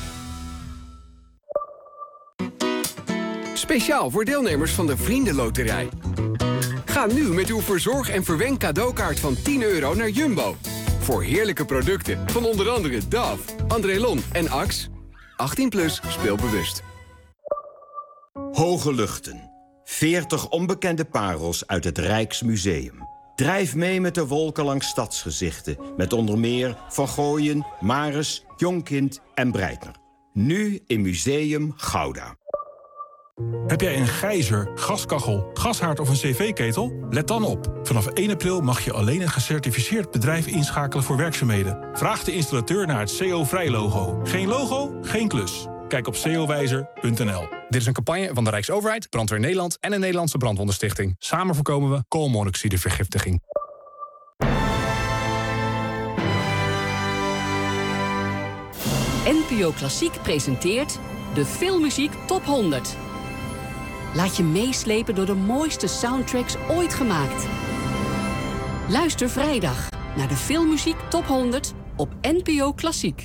Speciaal voor deelnemers van de Vriendenloterij. Ga nu met uw verzorg- en verwen cadeaukaart van tien euro naar Jumbo. Voor heerlijke producten van onder andere Dove, Andrelon en Axe. achttien plus, speel bewust. Hoge luchten. veertig onbekende parels uit het Rijksmuseum. Drijf mee met de wolken langs stadsgezichten. Met onder meer Van Gooien, Maris, Jonkind en Breitner. Nu in Museum Gouda. Heb jij een gijzer, gaskachel, gashaard of een cv-ketel? Let dan op. Vanaf één april mag je alleen een gecertificeerd bedrijf inschakelen voor werkzaamheden. Vraag de installateur naar het C O-vrij-logo. Geen logo, geen klus. Kijk op cowijzer punt n l. Dit is een campagne van de Rijksoverheid, Brandweer Nederland en de Nederlandse Brandwondenstichting. Samen voorkomen we koolmonoxidevergiftiging. N P O Klassiek presenteert de Filmmuziek Top honderd. Laat je meeslepen door de mooiste soundtracks ooit gemaakt. Luister vrijdag naar de Filmmuziek Top honderd op N P O Klassiek.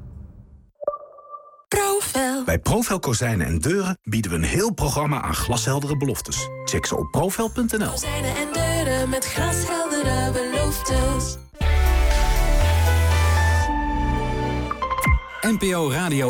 Profel. Bij Profel Kozijnen en Deuren bieden we een heel programma aan glasheldere beloftes. Check ze op profel punt n l. Kozijnen en deuren met glasheldere beloftes. N P O Radio